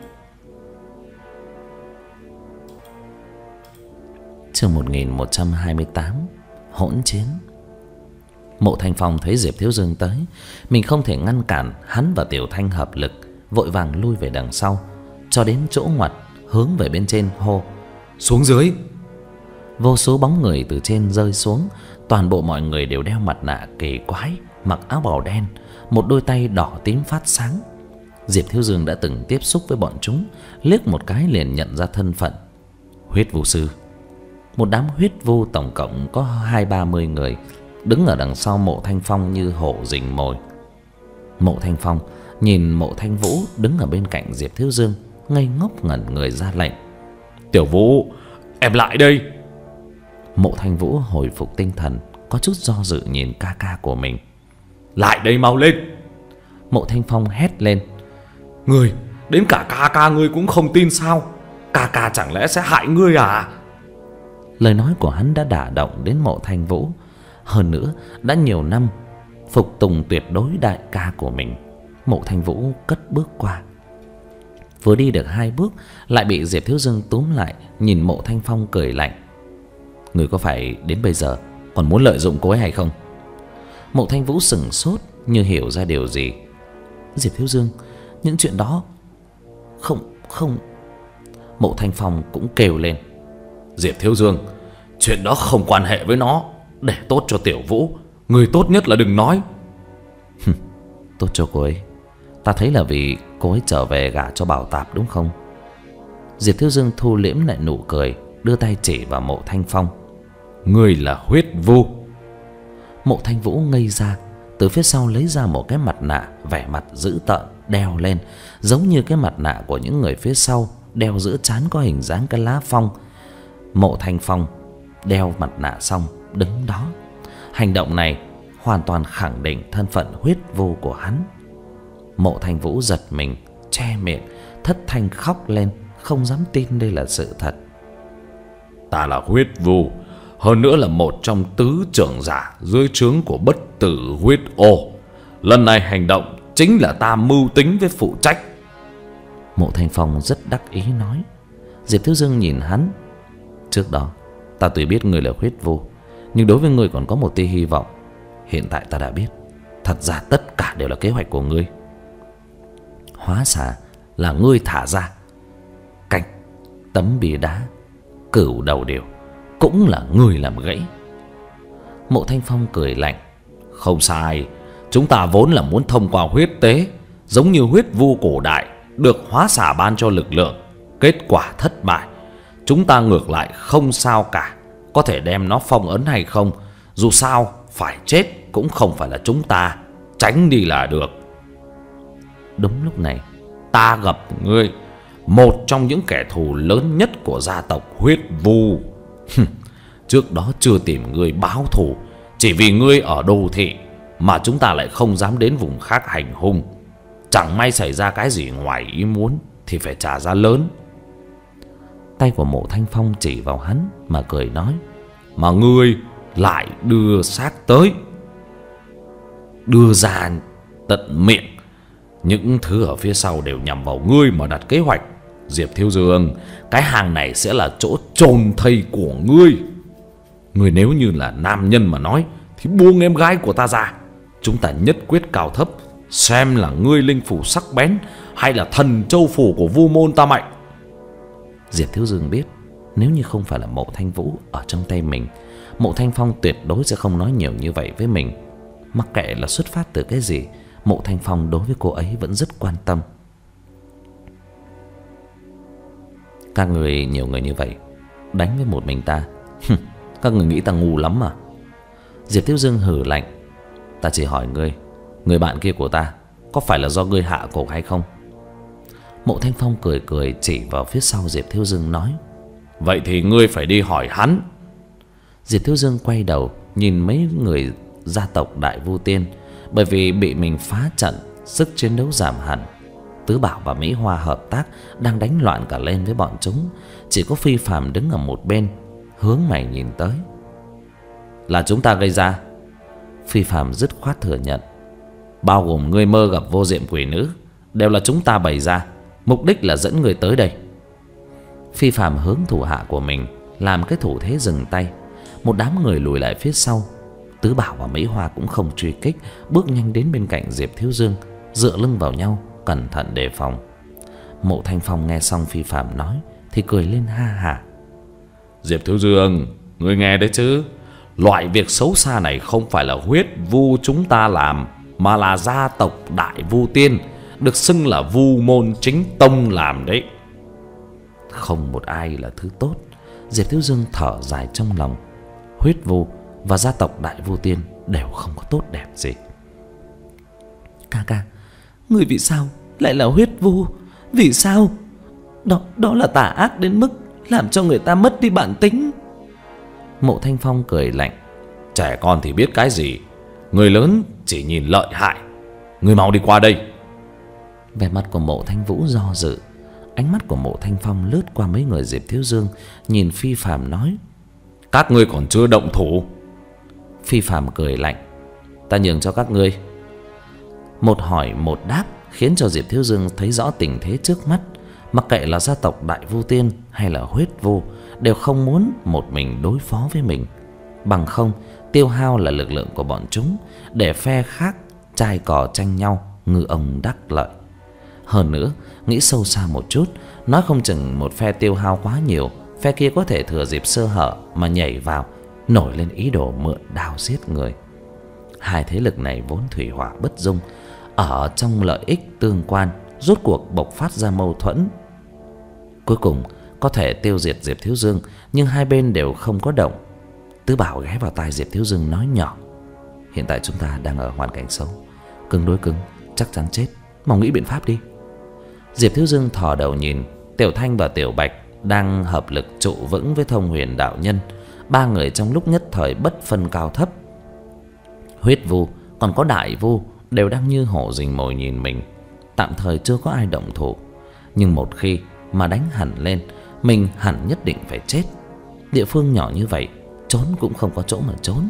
Chương một nghìn một trăm hai mươi tám, hỗn chiến. Mộ Thanh Phong thấy Diệp Thiếu Dương tới, mình không thể ngăn cản, hắn và Tiểu Thanh hợp lực, vội vàng lui về đằng sau, cho đến chỗ ngoặt, hướng về bên trên hô: "Xuống dưới!" Vô số bóng người từ trên rơi xuống, toàn bộ mọi người đều đeo mặt nạ kỳ quái, mặc áo bào đen, một đôi tay đỏ tím phát sáng. Diệp Thiếu Dương đã từng tiếp xúc với bọn chúng, liếc một cái liền nhận ra thân phận: huyết vu sư. Một đám huyết vu tổng cộng có hai ba mươi người, đứng ở đằng sau Mộ Thanh Phong như hổ rình mồi. Mộ Thanh Phong nhìn Mộ Thanh Vũ đứng ở bên cạnh Diệp Thiếu Dương, ngây ngốc ngẩn người ra lệnh: "Tiểu Vũ, em lại đây." Mộ Thanh Vũ hồi phục tinh thần, có chút do dự nhìn ca ca của mình: "Lại đây mau lên." Mộ Thanh Phong hét lên: "Ngươi, đến cả ca ca ngươi cũng không tin sao? Ca ca chẳng lẽ sẽ hại ngươi à?" Lời nói của hắn đã đả động đến Mộ Thanh Vũ, hơn nữa đã nhiều năm phục tùng tuyệt đối đại ca của mình. Mộ Thanh Vũ cất bước qua, vừa đi được hai bước lại bị Diệp Thiếu Dương túm lại, nhìn Mộ Thanh Phong cười lạnh: "Người có phải đến bây giờ còn muốn lợi dụng cô ấy hay không?" Mộ Thanh Vũ sững sốt như hiểu ra điều gì: "Diệp Thiếu Dương, những chuyện đó không không." Mộ Thanh Phong cũng kêu lên: "Diệp Thiếu Dương, chuyện đó không quan hệ với nó. Để tốt cho Tiểu Vũ, người tốt nhất là đừng nói." "Tốt cho cô ấy, ta thấy là vì cô ấy trở về gả cho Bảo Tạp đúng không?" Diệp Thiếu Dương thu liễm lại nụ cười, đưa tay chỉ vào Mộ Thanh Phong: "Ngươi là huyết vu." Mộ Thanh Vũ ngây ra, từ phía sau lấy ra một cái mặt nạ, vẻ mặt dữ tợn đeo lên, giống như cái mặt nạ của những người phía sau đeo giữa trán có hình dáng cái lá phong. Mộ Thanh Phong đeo mặt nạ xong đứng đó. Hành động này hoàn toàn khẳng định thân phận huyết vu của hắn. Mộ Thanh Vũ giật mình, che miệng, thất thanh khóc lên, không dám tin đây là sự thật. "Ta là huyết vu, hơn nữa là một trong tứ trưởng giả dưới trướng của Bất Tử Huyết Ô. Lần này hành động chính là ta mưu tính với phụ trách. Mộ Thanh Phong rất đắc ý nói. Diệp Thiếu Dương nhìn hắn. Trước đó ta tuy biết ngươi là huyết vu, nhưng đối với ngươi còn có một tia hy vọng. Hiện tại ta đã biết, thật ra tất cả đều là kế hoạch của ngươi. Hóa xà là ngươi thả ra. Canh, tấm bia đá, cửu đầu điều cũng là ngươi làm gãy. Mộ Thanh Phong cười lạnh. Không sai, chúng ta vốn là muốn thông qua huyết tế, giống như huyết vu cổ đại, được hóa xà ban cho lực lượng. Kết quả thất bại, chúng ta ngược lại không sao cả. Có thể đem nó phong ấn hay không, dù sao phải chết cũng không phải là chúng ta. Tránh đi là được. Đúng lúc này ta gặp ngươi, một trong những kẻ thù lớn nhất của gia tộc huyết vu. Trước đó chưa tìm ngươi báo thù, chỉ vì ngươi ở đô thị mà chúng ta lại không dám đến vùng khác hành hung. Chẳng may xảy ra cái gì ngoài ý muốn thì phải trả giá lớn. Tay của Mộ Thanh Phong chỉ vào hắn mà cười nói. Mà ngươi lại đưa xác tới, đưa ra tận miệng. Những thứ ở phía sau đều nhằm vào ngươi mà đặt kế hoạch. Diệp Thiếu Dương, cái hang này sẽ là chỗ chôn thây của ngươi. Ngươi nếu như là nam nhân mà nói thì buông em gái của ta ra, chúng ta nhất quyết cao thấp, xem là ngươi linh phủ sắc bén hay là thần châu phủ của vu môn ta mạnh. Diệp Thiếu Dương biết, nếu như không phải là Mộ Thanh Vũ ở trong tay mình, Mộ Thanh Phong tuyệt đối sẽ không nói nhiều như vậy với mình. Mặc kệ là xuất phát từ cái gì, Mộ Thanh Phong đối với cô ấy vẫn rất quan tâm. Các người nhiều người như vậy, đánh với một mình ta, các người nghĩ ta ngu lắm mà. Diệp Thiếu Dương hừ lạnh. Ta chỉ hỏi ngươi, người bạn kia của ta có phải là do ngươi hạ cổ hay không? Mộ Thanh Phong cười cười chỉ vào phía sau Diệp Thiếu Dương nói. Vậy thì ngươi phải đi hỏi hắn. Diệp Thiếu Dương quay đầu nhìn mấy người gia tộc Đại Vu Tiên. Bởi vì bị mình phá trận, sức chiến đấu giảm hẳn. Tứ Bảo và Mỹ Hoa hợp tác, đang đánh loạn cả lên với bọn chúng. Chỉ có Phi Phàm đứng ở một bên, hướng mày nhìn tới. Là chúng ta gây ra. Phi Phàm dứt khoát thừa nhận. Bao gồm ngươi mơ gặp vô diệm quỷ nữ, đều là chúng ta bày ra, mục đích là dẫn người tới đây. Phi Phàm hướng thủ hạ của mình làm cái thủ thế dừng tay. Một đám người lùi lại phía sau. Tứ Bảo và Mỹ Hoa cũng không truy kích, bước nhanh đến bên cạnh Diệp Thiếu Dương, dựa lưng vào nhau, cẩn thận đề phòng. Mộ Thanh Phong nghe xong Phi Phàm nói thì cười lên ha hả. Diệp Thiếu Dương, ngươi nghe đấy chứ, loại việc xấu xa này không phải là huyết vu chúng ta làm, mà là gia tộc Đại Vu Tiên, được xưng là vu môn chính tông làm đấy. Không một ai là thứ tốt. Diệp Thiếu Dương thở dài trong lòng. Huyết vu và gia tộc Đại Vu Tiên đều không có tốt đẹp gì. Ca ca, người vì sao lại là huyết vu? Vì sao? Đó, đó là tà ác đến mức làm cho người ta mất đi bản tính. Mộ Thanh Phong cười lạnh. Trẻ con thì biết cái gì, người lớn chỉ nhìn lợi hại. Người mau đi qua đây. Vẻ mặt của Mộ Thanh Vũ do dự. Ánh mắt của Mộ Thanh Phong lướt qua mấy người Diệp Thiếu Dương, nhìn Phi Phàm nói. Các ngươi còn chưa động thủ. Phi Phàm cười lạnh. Ta nhường cho các ngươi. Một hỏi một đáp khiến cho Diệp Thiếu Dương thấy rõ tình thế trước mắt. Mặc kệ là gia tộc Đại Vu Tiên hay là huyết vu, đều không muốn một mình đối phó với mình. Bằng không, tiêu hao là lực lượng của bọn chúng, để phe khác chai cò tranh nhau, ngư ông đắc lợi. Hơn nữa, nghĩ sâu xa một chút, nói không chừng một phe tiêu hao quá nhiều, phe kia có thể thừa dịp sơ hở mà nhảy vào, nổi lên ý đồ mượn đao giết người. Hai thế lực này vốn thủy hỏa bất dung, ở trong lợi ích tương quan, rốt cuộc bộc phát ra mâu thuẫn. Cuối cùng có thể tiêu diệt Diệp Thiếu Dương, nhưng hai bên đều không có động. Tứ Bảo ghé vào tai Diệp Thiếu Dương nói nhỏ. Hiện tại chúng ta đang ở hoàn cảnh xấu, cứng đối cứng, chắc chắn chết. Mau nghĩ biện pháp đi. Diệp Thiếu Dương thò đầu nhìn. Tiểu Thanh và Tiểu Bạch đang hợp lực trụ vững với Thông Huyền đạo nhân. Ba người trong lúc nhất thời bất phân cao thấp. Huyết vu còn có Đại Vu đều đang như hổ rình mồi nhìn mình. Tạm thời chưa có ai động thủ, nhưng một khi mà đánh hẳn lên, mình hẳn nhất định phải chết. Địa phương nhỏ như vậy, trốn cũng không có chỗ mà trốn.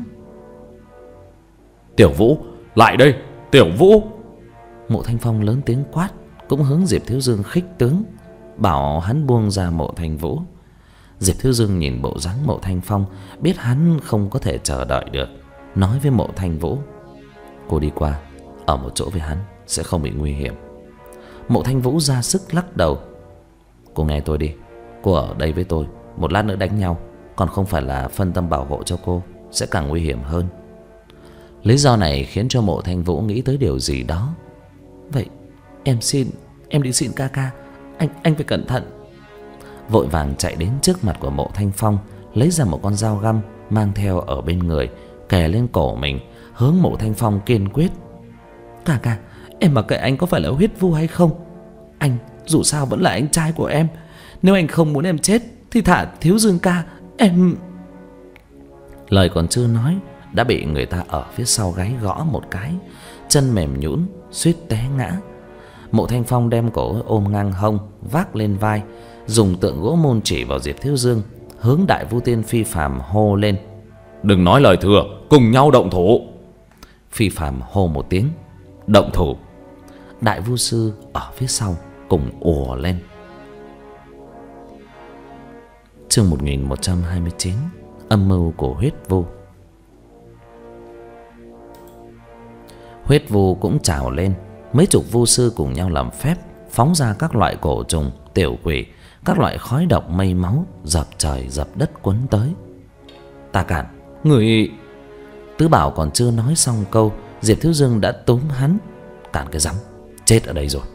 Tiểu Vũ, lại đây, Tiểu Vũ. Mộ Thanh Phong lớn tiếng quát, cũng hướng Diệp Thiếu Dương khích tướng, bảo hắn buông ra Mộ Thanh Vũ. Diệp Thiếu Dương nhìn bộ dáng Mộ Thanh Phong, biết hắn không có thể chờ đợi được, nói với Mộ Thanh Vũ: cô đi qua, ở một chỗ với hắn sẽ không bị nguy hiểm. Mộ Thanh Vũ ra sức lắc đầu: cô nghe tôi đi, cô ở đây với tôi, một lát nữa đánh nhau, còn không phải là phân tâm bảo hộ cho cô, sẽ càng nguy hiểm hơn. Lý do này khiến cho Mộ Thanh Vũ nghĩ tới điều gì đó. Vậy em xin, em đi xin ca ca, anh anh phải cẩn thận. Vội vàng chạy đến trước mặt của Mộ Thanh Phong, lấy ra một con dao găm mang theo ở bên người, kè lên cổ mình, hướng Mộ Thanh Phong kiên quyết: ca ca, em mặc kệ anh có phải là huyết vu hay không, anh dù sao vẫn là anh trai của em. Nếu anh không muốn em chết thì thả Thiếu Dương ca, em... Lời còn chưa nói đã bị người ta ở phía sau gáy gõ một cái, chân mềm nhũn suýt té ngã. Mộ Thanh Phong đem cổ ôm ngang hông, vác lên vai, dùng tượng gỗ môn chỉ vào Diệp Thiếu Dương, hướng Đại Vu Tiên Phi Phàm hô lên: đừng nói lời thừa, cùng nhau động thủ. Phi Phàm hô một tiếng: động thủ. Đại Vu Sư ở phía sau cùng ùa lên. Chương một nghìn một trăm hai mươi chín: âm mưu của huyết vu. Huyết vu cũng trào lên, mấy chục vu sư cùng nhau làm phép, phóng ra các loại cổ trùng, tiểu quỷ, các loại khói độc mây máu, dập trời dập đất quấn tới. Ta cản, người... Tứ Bảo còn chưa nói xong câu, Diệp Thiếu Dương đã túm hắn: cản cái rắm, chết ở đây rồi.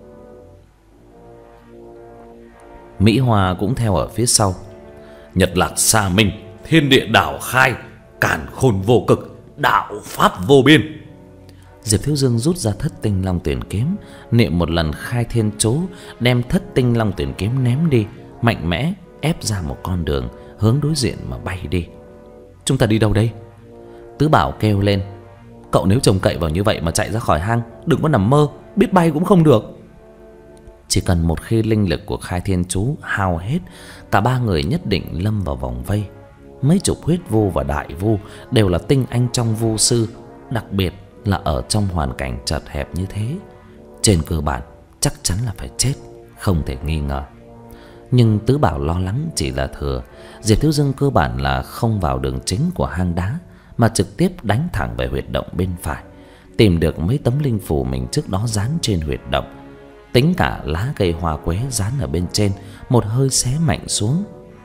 Mỹ Hoa cũng theo ở phía sau: Nhật Lạc Xa Minh, thiên địa đảo khai, càn khôn vô cực, đạo pháp vô biên. Diệp Thiếu Dương rút ra Thất Tinh Long Tuyển kiếm, niệm một lần khai thiên chú, đem Thất Tinh Long Tuyển kiếm ném đi, mạnh mẽ ép ra một con đường hướng đối diện mà bay đi. Chúng ta đi đâu đây? Tứ Bảo kêu lên: cậu nếu trông cậy vào như vậy mà chạy ra khỏi hang, đừng có nằm mơ, biết bay cũng không được. Chỉ cần một khi linh lực của khai thiên chú hao hết, cả ba người nhất định lâm vào vòng vây. Mấy chục huyết vu và đại vu đều là tinh anh trong vu sư, đặc biệt là ở trong hoàn cảnh chật hẹp như thế, trên cơ bản chắc chắn là phải chết, không thể nghi ngờ. Nhưng Tứ Bảo lo lắng chỉ là thừa. Diệp Thiếu Dương cơ bản là không vào đường chính của hang đá, mà trực tiếp đánh thẳng về huyệt động bên phải, tìm được mấy tấm linh phù mình trước đó dán trên huyệt động, tính cả lá cây hoa quế dán ở bên trên, một hơi xé mạnh xuống.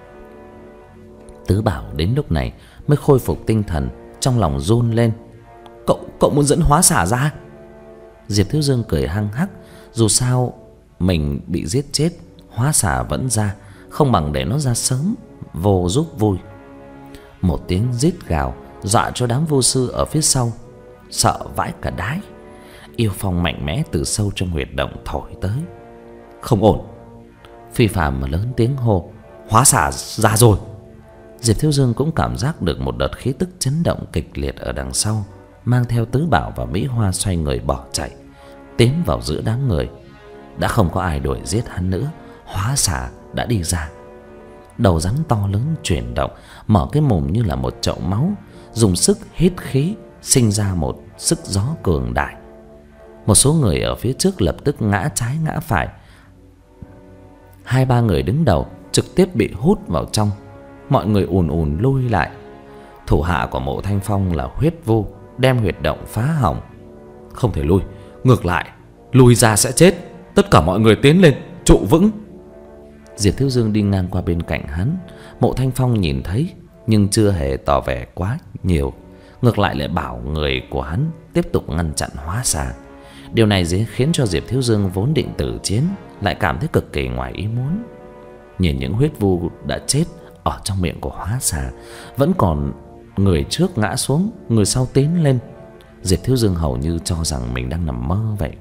Tứ Bảo đến lúc này mới khôi phục tinh thần, trong lòng run lên: Cậu, cậu muốn dẫn hóa xả ra? Diệp Thiếu Dương cười hăng hắc, dù sao mình bị giết chết, hóa xả vẫn ra, không bằng để nó ra sớm, vô giúp vui. Một tiếng rít gào dọa cho đám vô sư ở phía sau sợ vãi cả đái. Yêu phong mạnh mẽ từ sâu trong huyệt động thổi tới. Không ổn. Phi Phàm mà lớn tiếng hô: hóa xả ra rồi. Diệp Thiếu Dương cũng cảm giác được một đợt khí tức chấn động kịch liệt ở đằng sau, mang theo Tứ Bảo và Mỹ Hoa xoay người bỏ chạy, tiến vào giữa đám người. Đã không có ai đuổi giết hắn nữa, hóa xả đã đi ra. Đầu rắn to lớn chuyển động, mở cái mồm như là một chậu máu, dùng sức hít khí, sinh ra một sức gió cường đại. Một số người ở phía trước lập tức ngã trái ngã phải. Hai ba người đứng đầu trực tiếp bị hút vào trong. Mọi người ùn ùn lui lại. Thủ hạ của Mộ Thanh Phong là huyết vu, đem huyệt động phá hỏng. Không thể lui, ngược lại lùi ra sẽ chết. Tất cả mọi người tiến lên, trụ vững. Diệp Thiếu Dương đi ngang qua bên cạnh hắn. Mộ Thanh Phong nhìn thấy nhưng chưa hề tỏ vẻ quá nhiều, ngược lại lại bảo người của hắn tiếp tục ngăn chặn hóa xà. Điều này dễ khiến cho Diệp Thiếu Dương vốn định tử chiến lại cảm thấy cực kỳ ngoài ý muốn. Nhìn những huyết vu đã chết ở trong miệng của hóa xà, vẫn còn người trước ngã xuống, người sau tiến lên, Diệp Thiếu Dương hầu như cho rằng mình đang nằm mơ vậy.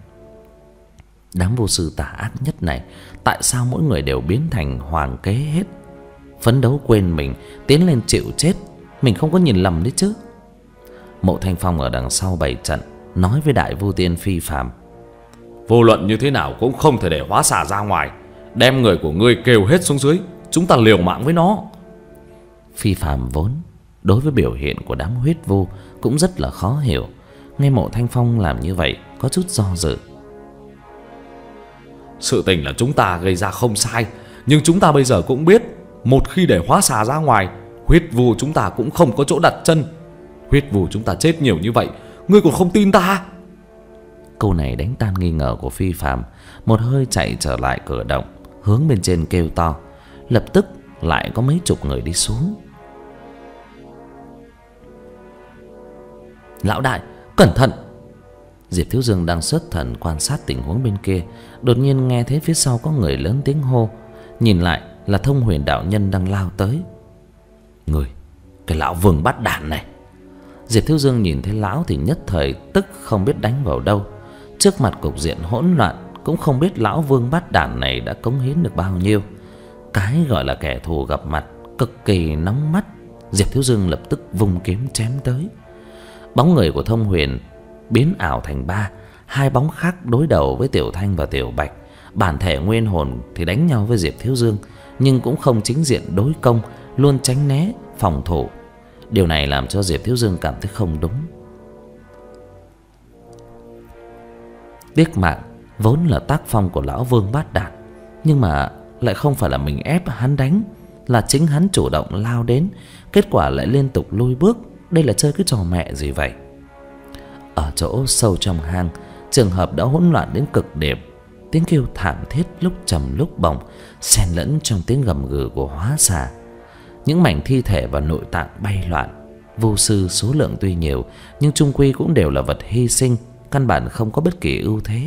Đám vô sư tà ác nhất này, tại sao mỗi người đều biến thành hoàng kế hết? Phấn đấu quên mình, tiến lên chịu chết. Mình không có nhìn lầm đấy chứ. Mộ Thanh Phong ở đằng sau bày trận, nói với Đại Vu Tiên Phi Phàm: vô luận như thế nào cũng không thể để hóa xà ra ngoài. Đem người của ngươi kêu hết xuống dưới, chúng ta liều mạng với nó. Phi Phàm vốn đối với biểu hiện của đám huyết vu cũng rất là khó hiểu. Nghe Mộ Thanh Phong làm như vậy có chút do dự. Sự tình là chúng ta gây ra không sai, nhưng chúng ta bây giờ cũng biết, một khi để hóa xà ra ngoài, huyết vu chúng ta cũng không có chỗ đặt chân. Huyết vu chúng ta chết nhiều như vậy, ngươi còn không tin ta? Câu này đánh tan nghi ngờ của Phi Phàm, một hơi chạy trở lại cửa động, hướng bên trên kêu to. Lập tức lại có mấy chục người đi xuống. Lão đại, cẩn thận! Diệp Thiếu Dương đang xuất thần quan sát tình huống bên kia, đột nhiên nghe thấy phía sau có người lớn tiếng hô. Nhìn lại là Thông Huyền đạo nhân đang lao tới. Người, cái lão Vương Bát Đản này! Diệp Thiếu Dương nhìn thấy lão thì nhất thời tức không biết đánh vào đâu. Trước mặt cục diện hỗn loạn, cũng không biết lão Vương Bát Đản này đã cống hiến được bao nhiêu. Cái gọi là kẻ thù gặp mặt cực kỳ nóng mắt, Diệp Thiếu Dương lập tức vung kiếm chém tới. Bóng người của Thông Huyền biến ảo thành ba, hai bóng khác đối đầu với Tiểu Thanh và Tiểu Bạch. Bản thể nguyên hồn thì đánh nhau với Diệp Thiếu Dương, nhưng cũng không chính diện đối công, luôn tránh né phòng thủ. Điều này làm cho Diệp Thiếu Dương cảm thấy không đúng. Tiếc mạng vốn là tác phong của lão Vương Bát Đản, nhưng mà lại không phải là mình ép hắn đánh, là chính hắn chủ động lao đến, kết quả lại liên tục lùi bước. Đây là chơi cái trò mẹ gì vậy? Ở chỗ sâu trong hang, trường hợp đã hỗn loạn đến cực điểm. Tiếng kêu thảm thiết lúc trầm lúc bổng, xen lẫn trong tiếng gầm gừ của hóa xà. Những mảnh thi thể và nội tạng bay loạn. Vu sư số lượng tuy nhiều, nhưng chung quy cũng đều là vật hy sinh, căn bản không có bất kỳ ưu thế.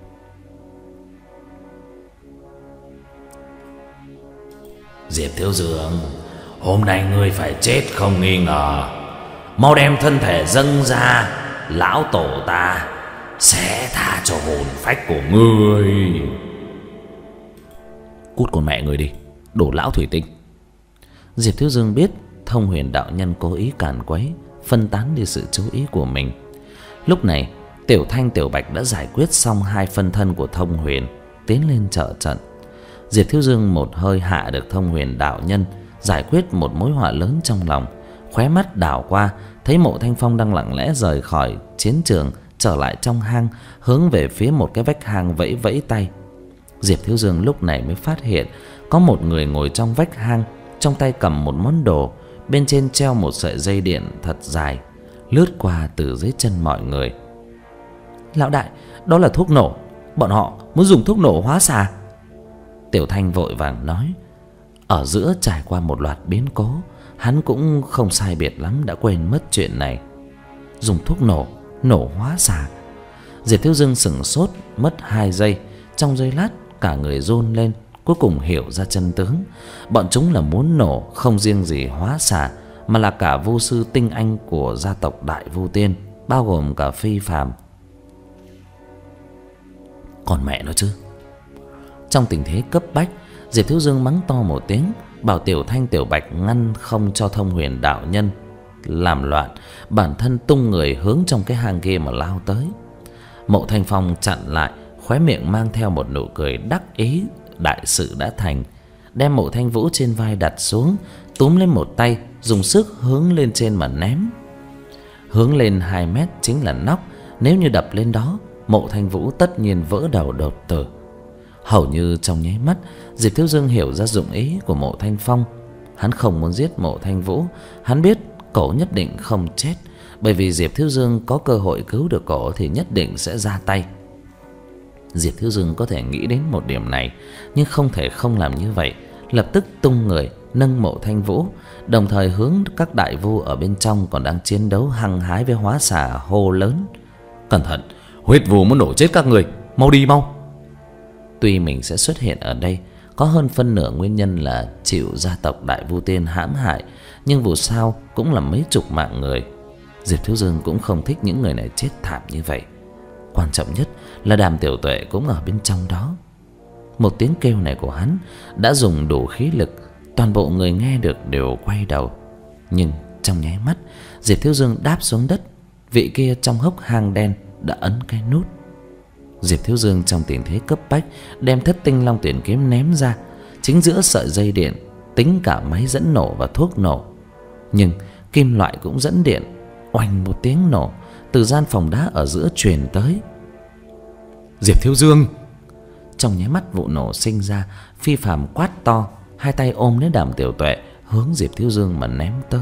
Diệp Thiếu Dương, hôm nay ngươi phải chết không nghi ngờ. Mau đem thân thể dâng ra, lão tổ ta sẽ tha cho hồn phách của ngươi. Cút con mẹ ngươi đi, đồ lão thủy tinh! Diệp Thiếu Dương biết Thông Huyền đạo nhân cố ý càn quấy, phân tán đi sự chú ý của mình. Lúc này Tiểu Thanh Tiểu Bạch đã giải quyết xong hai phân thân của Thông Huyền, tiến lên trợ trận. Diệp Thiếu Dương một hơi hạ được Thông Huyền đạo nhân, giải quyết một mối họa lớn trong lòng. Khóe mắt đảo qua, thấy Mộ Thanh Phong đang lặng lẽ rời khỏi chiến trường, trở lại trong hang, hướng về phía một cái vách hang vẫy vẫy tay. Diệp Thiếu Dương lúc này mới phát hiện có một người ngồi trong vách hang, trong tay cầm một món đồ, bên trên treo một sợi dây điện thật dài, lướt qua từ dưới chân mọi người. Lão đại, đó là thuốc nổ, bọn họ muốn dùng thuốc nổ hóa xà. Tiểu Thanh vội vàng nói. Ở giữa trải qua một loạt biến cố, hắn cũng không sai biệt lắm đã quên mất chuyện này. Dùng thuốc nổ, nổ hóa xà. Diệp Thiếu Dương sững sốt mất hai giây, trong giây lát cả người run lên, cuối cùng hiểu ra chân tướng. Bọn chúng là muốn nổ không riêng gì hóa xà, mà là cả vu sư tinh anh của gia tộc Đại Vu Tiên, bao gồm cả Phi Phàm. Còn mẹ nó chứ! Trong tình thế cấp bách, Diệp Thiếu Dương mắng to một tiếng, bảo Tiểu Thanh Tiểu Bạch ngăn không cho Thông Huyền đạo nhân làm loạn, bản thân tung người hướng trong cái hang kia mà lao tới. Mộ Thanh Phong chặn lại, khóe miệng mang theo một nụ cười đắc ý. Đại sự đã thành, đem Mộ Thanh Vũ trên vai đặt xuống, túm lên một tay, dùng sức hướng lên trên mà ném. Hướng lên hai mét chính là nóc, nếu như đập lên đó, Mộ Thanh Vũ tất nhiên vỡ đầu đột tử. Hầu như trong nháy mắt, Diệp Thiếu Dương hiểu ra dụng ý của Mộ Thanh Phong. Hắn không muốn giết Mộ Thanh Vũ, hắn biết cậu nhất định không chết, bởi vì Diệp Thiếu Dương có cơ hội cứu được cậu thì nhất định sẽ ra tay. Diệp Thiếu Dương có thể nghĩ đến một điểm này, nhưng không thể không làm như vậy. Lập tức tung người nâng Mộ Thanh Vũ, đồng thời hướng các đại vu ở bên trong còn đang chiến đấu hăng hái với hóa xà hô lớn. Cẩn thận, huyết vu muốn nổ chết các người, mau đi mau! Tuy mình sẽ xuất hiện ở đây, có hơn phân nửa nguyên nhân là chịu gia tộc Đại Vu Tiên hãm hại, nhưng dù sao cũng là mấy chục mạng người. Diệp Thiếu Dương cũng không thích những người này chết thảm như vậy. Quan trọng nhất là Đàm Tiểu Tuệ cũng ở bên trong đó. Một tiếng kêu này của hắn đã dùng đủ khí lực, toàn bộ người nghe được đều quay đầu. Nhưng trong nháy mắt, Diệp Thiếu Dương đáp xuống đất, vị kia trong hốc hang đen đã ấn cái nút. Diệp Thiếu Dương trong tình thế cấp bách đem Thất Tinh Long Tuyển kiếm ném ra, chính giữa sợi dây điện, tính cả máy dẫn nổ và thuốc nổ. Nhưng kim loại cũng dẫn điện. Oanh một tiếng nổ từ gian phòng đá ở giữa truyền tới. Diệp Thiếu Dương! Trong nháy mắt vụ nổ sinh ra, Phi Phàm quát to, hai tay ôm lấy Đàm Tiểu Tuệ hướng Diệp Thiếu Dương mà ném tới.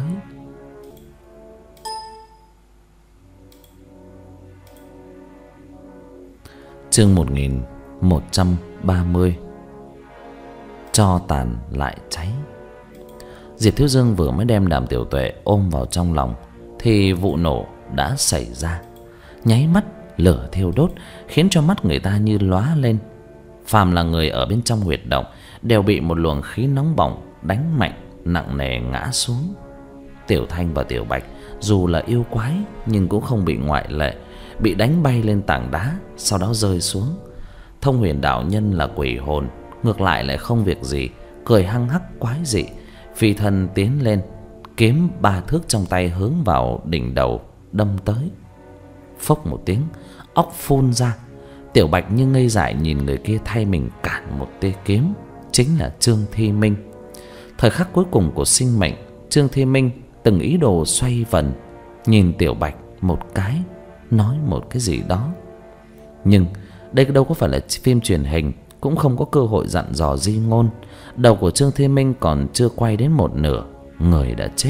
Chương một nghìn một trăm ba mươi. Tro tàn lại cháy. Diệp Thiếu Dương vừa mới đem Đàm Tiểu Tuệ ôm vào trong lòng thì vụ nổ đã xảy ra. Nháy mắt lửa thiêu đốt khiến cho mắt người ta như lóa lên. Phàm là người ở bên trong huyệt động đều bị một luồng khí nóng bỏng đánh mạnh, nặng nề ngã xuống. Tiểu Thanh và Tiểu Bạch dù là yêu quái nhưng cũng không bị ngoại lệ, bị đánh bay lên tảng đá, sau đó rơi xuống. Thông Huyền đạo nhân là quỷ hồn, ngược lại lại không việc gì, cười hăng hắc quái dị, phi thân tiến lên, kiếm ba thước trong tay hướng vào đỉnh đầu đâm tới. Phốc một tiếng, óc phun ra. Tiểu Bạch như ngây dại nhìn người kia thay mình cản một tia kiếm, chính là Trương Thi Minh. Thời khắc cuối cùng của sinh mệnh, Trương Thi Minh từng ý đồ xoay vần, nhìn Tiểu Bạch một cái, nói một cái gì đó. Nhưng đây đâu có phải là phim truyền hình, cũng không có cơ hội dặn dò di ngôn. Đầu của Trương Thi Minh còn chưa quay đến một nửa, người đã chết.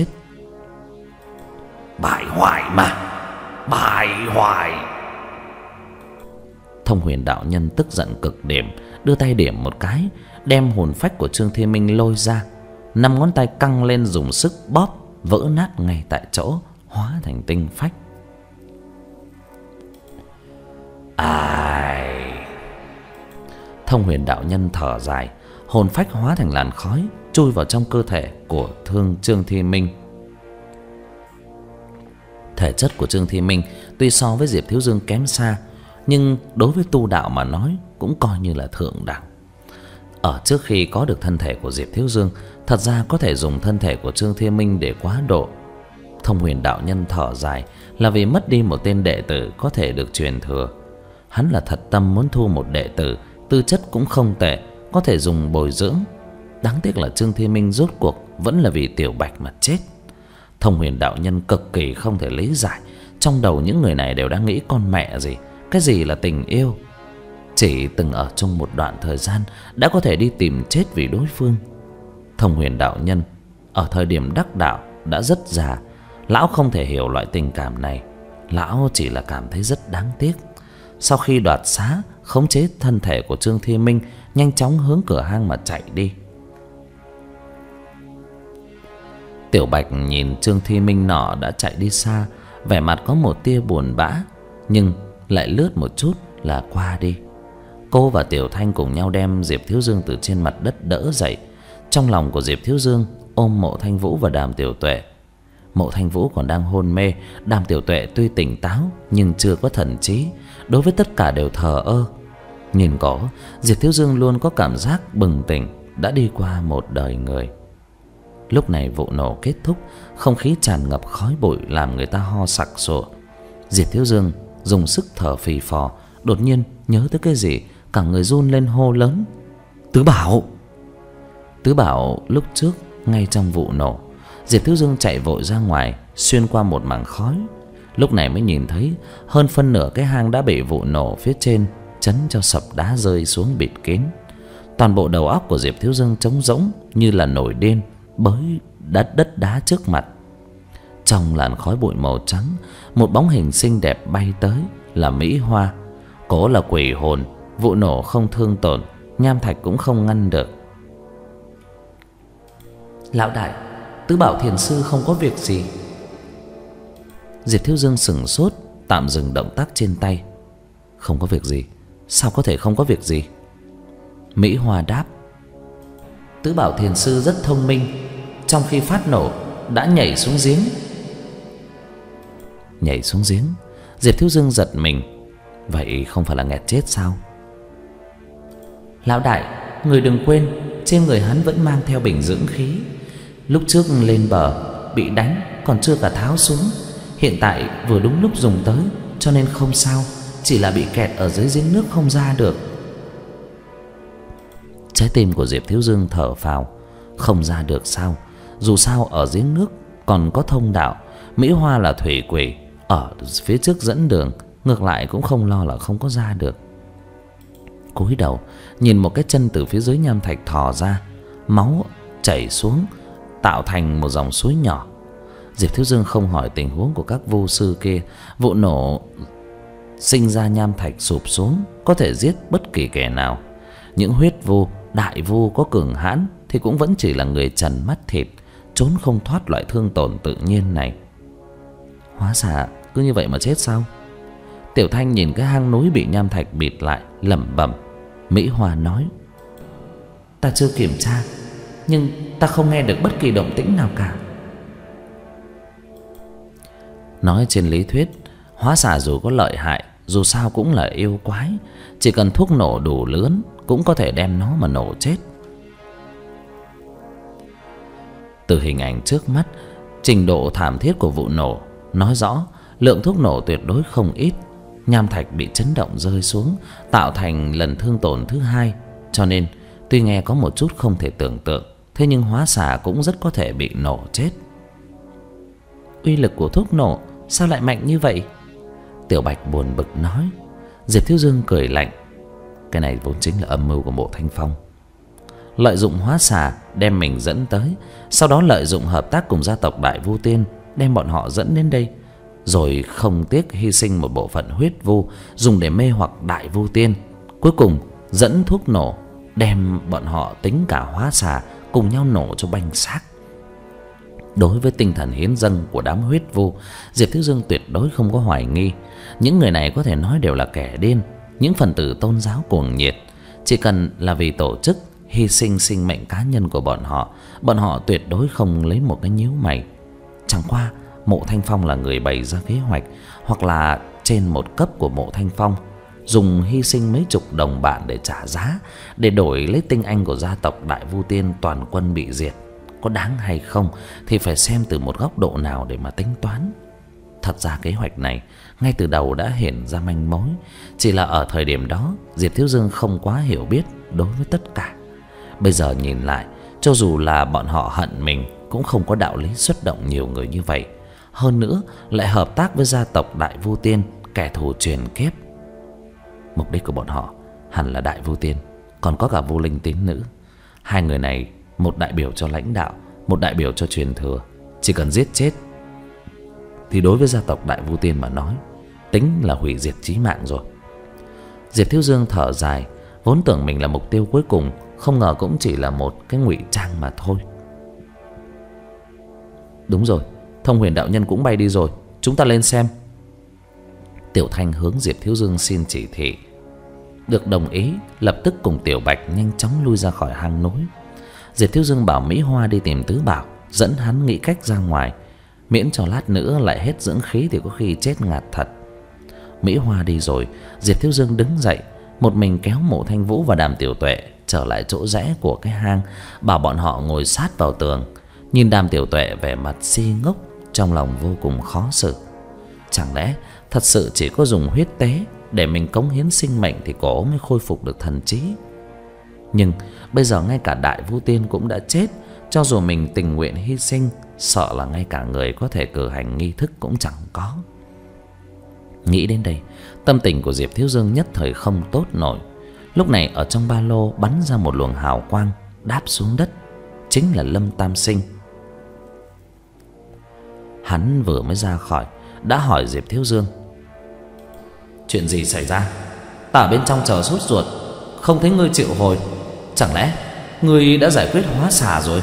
Bại hoại mà, bại hoại! Thông Huyền đạo nhân tức giận cực điểm, đưa tay điểm một cái, đem hồn phách của Trương Thi Minh lôi ra. Năm ngón tay căng lên dùng sức bóp, vỡ nát ngay tại chỗ, hóa thành tinh phách. Ai? Thông Huyền đạo nhân thở dài, hồn phách hóa thành làn khói chui vào trong cơ thể của thương Trương Thi Minh. Thể chất của Trương Thi Minh tuy so với Diệp Thiếu Dương kém xa, nhưng đối với tu đạo mà nói cũng coi như là thượng đẳng. Ở trước khi có được thân thể của Diệp Thiếu Dương, thật ra có thể dùng thân thể của Trương Thi Minh để quá độ. Thông Huyền đạo nhân thở dài là vì mất đi một tên đệ tử có thể được truyền thừa. Hắn là thật tâm muốn thu một đệ tử, tư chất cũng không tệ, có thể dùng bồi dưỡng. Đáng tiếc là Trương Thi Minh rốt cuộc vẫn là vì Tiểu Bạch mà chết. Thông Huyền đạo nhân cực kỳ không thể lý giải, trong đầu những người này đều đang nghĩ con mẹ gì, cái gì là tình yêu. Chỉ từng ở chung một đoạn thời gian đã có thể đi tìm chết vì đối phương. Thông Huyền đạo nhân ở thời điểm đắc đạo đã rất già, lão không thể hiểu loại tình cảm này. Lão chỉ là cảm thấy rất đáng tiếc. Sau khi đoạt xá, khống chế thân thể của Trương Thi Minh, nhanh chóng hướng cửa hang mà chạy đi. Tiểu Bạch nhìn Trương Thi Minh nọ đã chạy đi xa, vẻ mặt có một tia buồn bã, nhưng lại lướt một chút là qua đi. Cô và Tiểu Thanh cùng nhau đem Diệp Thiếu Dương từ trên mặt đất đỡ dậy. Trong lòng của Diệp Thiếu Dương ôm Mộ Thanh Vũ và Đàm Tiểu Tuệ. Mộ Thanh Vũ còn đang hôn mê, Đàm Tiểu Tuệ tuy tỉnh táo nhưng chưa có thần trí, đối với tất cả đều thờ ơ. Nhìn cổ, Diệp Thiếu Dương luôn có cảm giác bừng tỉnh, đã đi qua một đời người. Lúc này vụ nổ kết thúc, không khí tràn ngập khói bụi làm người ta ho sặc sụa. Diệp Thiếu Dương dùng sức thở phì phò, đột nhiên nhớ tới cái gì, cả người run lên hô lớn: Tứ Bảo! Tứ Bảo lúc trước ngay trong vụ nổ, Diệp Thiếu Dương chạy vội ra ngoài, xuyên qua một mảng khói, lúc này mới nhìn thấy hơn phân nửa cái hang đã bị vụ nổ phía trên chấn cho sập đá rơi xuống bịt kín. Toàn bộ đầu óc của Diệp Thiếu Dương trống rỗng như là nổi điên bới đất đất đá trước mặt. Trong làn khói bụi màu trắng, một bóng hình xinh đẹp bay tới, là Mỹ Hoa. Cổ là quỷ hồn, vụ nổ không thương tổn, nham thạch cũng không ngăn được. Lão đại, Tứ Bảo thiền sư không có việc gì. Diệp Thiếu Dương sững sốt, tạm dừng động tác trên tay. Không có việc gì? Sao có thể không có việc gì? Mỹ Hoa đáp: Tứ Bảo thiền sư rất thông minh, trong khi phát nổ đã nhảy xuống giếng. Nhảy xuống giếng? Diệp Thiếu Dương giật mình. Vậy không phải là nghẹt chết sao? Lão đại, người đừng quên, trên người hắn vẫn mang theo bình dưỡng khí. Lúc trước lên bờ bị đánh còn chưa cả tháo xuống, hiện tại vừa đúng lúc dùng tới, cho nên không sao, chỉ là bị kẹt ở dưới giếng nước không ra được. Trái tim của Diệp Thiếu Dương thở phào. Không ra được sao? Dù sao ở giếng nước còn có thông đạo. Mỹ Hoa là thủy quỷ ở phía trước dẫn đường, ngược lại cũng không lo là không có ra được. Cúi đầu nhìn một cái chân từ phía dưới nham thạch thò ra, máu chảy xuống tạo thành một dòng suối nhỏ. Diệp Thiếu Dương không hỏi tình huống của các vô sư kia. Vụ nổ sinh ra nham thạch sụp xuống có thể giết bất kỳ kẻ nào. Những huyết vu, đại vu có cường hãn thì cũng vẫn chỉ là người trần mắt thịt, trốn không thoát loại thương tổn tự nhiên này. Hóa xà cứ như vậy mà chết sao? Tiểu Thanh nhìn cái hang núi bị nham thạch bịt lại, lẩm bẩm. Mỹ Hoa nói: ta chưa kiểm tra, nhưng ta không nghe được bất kỳ động tĩnh nào cả. Nói trên lý thuyết, hóa xà dù có lợi hại, dù sao cũng là yêu quái, chỉ cần thuốc nổ đủ lớn cũng có thể đem nó mà nổ chết. Từ hình ảnh trước mắt, trình độ thảm thiết của vụ nổ nói rõ lượng thuốc nổ tuyệt đối không ít. Nham thạch bị chấn động rơi xuống, tạo thành lần thương tổn thứ hai. Cho nên tuy nghe có một chút không thể tưởng tượng, thế nhưng hóa xà cũng rất có thể bị nổ chết. Uy lực của thuốc nổ sao lại mạnh như vậy? Tiểu Bạch buồn bực nói. Diệp Thiếu Dương cười lạnh. Cái này vốn chính là âm mưu của Mộ Thanh Phong, lợi dụng hóa xà đem mình dẫn tới, sau đó lợi dụng hợp tác cùng gia tộc Đại Vu Tiên đem bọn họ dẫn đến đây, rồi không tiếc hy sinh một bộ phận huyết vu dùng để mê hoặc Đại Vu Tiên, cuối cùng dẫn thuốc nổ đem bọn họ tính cả hóa xà cùng nhau nổ cho banh xác. Đối với tinh thần hiến dâng của đám huyết vu, Diệp Thiếu Dương tuyệt đối không có hoài nghi. Những người này có thể nói đều là kẻ điên, những phần tử tôn giáo cuồng nhiệt. Chỉ cần là vì tổ chức, hy sinh sinh mệnh cá nhân của bọn họ, bọn họ tuyệt đối không lấy một cái nhíu mày. Chẳng qua Mộ Thanh Phong là người bày ra kế hoạch, hoặc là trên một cấp của Mộ Thanh Phong, dùng hy sinh mấy chục đồng bạn để trả giá, để đổi lấy tinh anh của gia tộc Đại Vu Tiên toàn quân bị diệt. Có đáng hay không thì phải xem từ một góc độ nào để mà tính toán. Thật ra kế hoạch này ngay từ đầu đã hiện ra manh mối, chỉ là ở thời điểm đó Diệp Thiếu Dương không quá hiểu biết đối với tất cả. Bây giờ nhìn lại, cho dù là bọn họ hận mình cũng không có đạo lý xuất động nhiều người như vậy. Hơn nữa lại hợp tác với gia tộc Đại Vu Tiên, kẻ thù truyền kiếp. Mục đích của bọn họ hẳn là Đại Vu Tiên, còn có cả Vu Linh tín nữ. Hai người này, một đại biểu cho lãnh đạo, một đại biểu cho truyền thừa. Chỉ cần giết chết thì đối với gia tộc Đại Vu Tiên mà nói, tính là hủy diệt chí mạng rồi. Diệp Thiếu Dương thở dài, vốn tưởng mình là mục tiêu cuối cùng, không ngờ cũng chỉ là một cái ngụy trang mà thôi. Đúng rồi, Thông Huyền đạo nhân cũng bay đi rồi, chúng ta lên xem. Tiểu Thanh hướng Diệp Thiếu Dương xin chỉ thị. Được đồng ý, lập tức cùng Tiểu Bạch nhanh chóng lui ra khỏi hang núi. Diệp Thiếu Dương bảo Mỹ Hoa đi tìm Tứ Bảo, dẫn hắn nghĩ cách ra ngoài, miễn cho lát nữa lại hết dưỡng khí thì có khi chết ngạt thật. Mỹ Hoa đi rồi, Diệp Thiếu Dương đứng dậy, một mình kéo Mộ Thanh Vũ và Đàm Tiểu Tuệ trở lại chỗ rẽ của cái hang, bảo bọn họ ngồi sát vào tường. Nhìn Đàm Tiểu Tuệ vẻ mặt si ngốc, trong lòng vô cùng khó xử. Chẳng lẽ thật sự chỉ có dùng huyết tế để mình cống hiến sinh mệnh thì cổ mới khôi phục được thần trí? Nhưng bây giờ ngay cả Đại Vu Tiên cũng đã chết, cho dù mình tình nguyện hy sinh, sợ là ngay cả người có thể cử hành nghi thức cũng chẳng có. Nghĩ đến đây, tâm tình của Diệp Thiếu Dương nhất thời không tốt nổi. Lúc này ở trong ba lô bắn ra một luồng hào quang đáp xuống đất, chính là Lâm Tam Sinh. Hắn vừa mới ra khỏi đã hỏi Diệp Thiếu Dương: chuyện gì xảy ra? Ta ở bên trong chờ sốt ruột, không thấy ngươi triệu hồi. Chẳng lẽ ngươi đã giải quyết hóa xà rồi?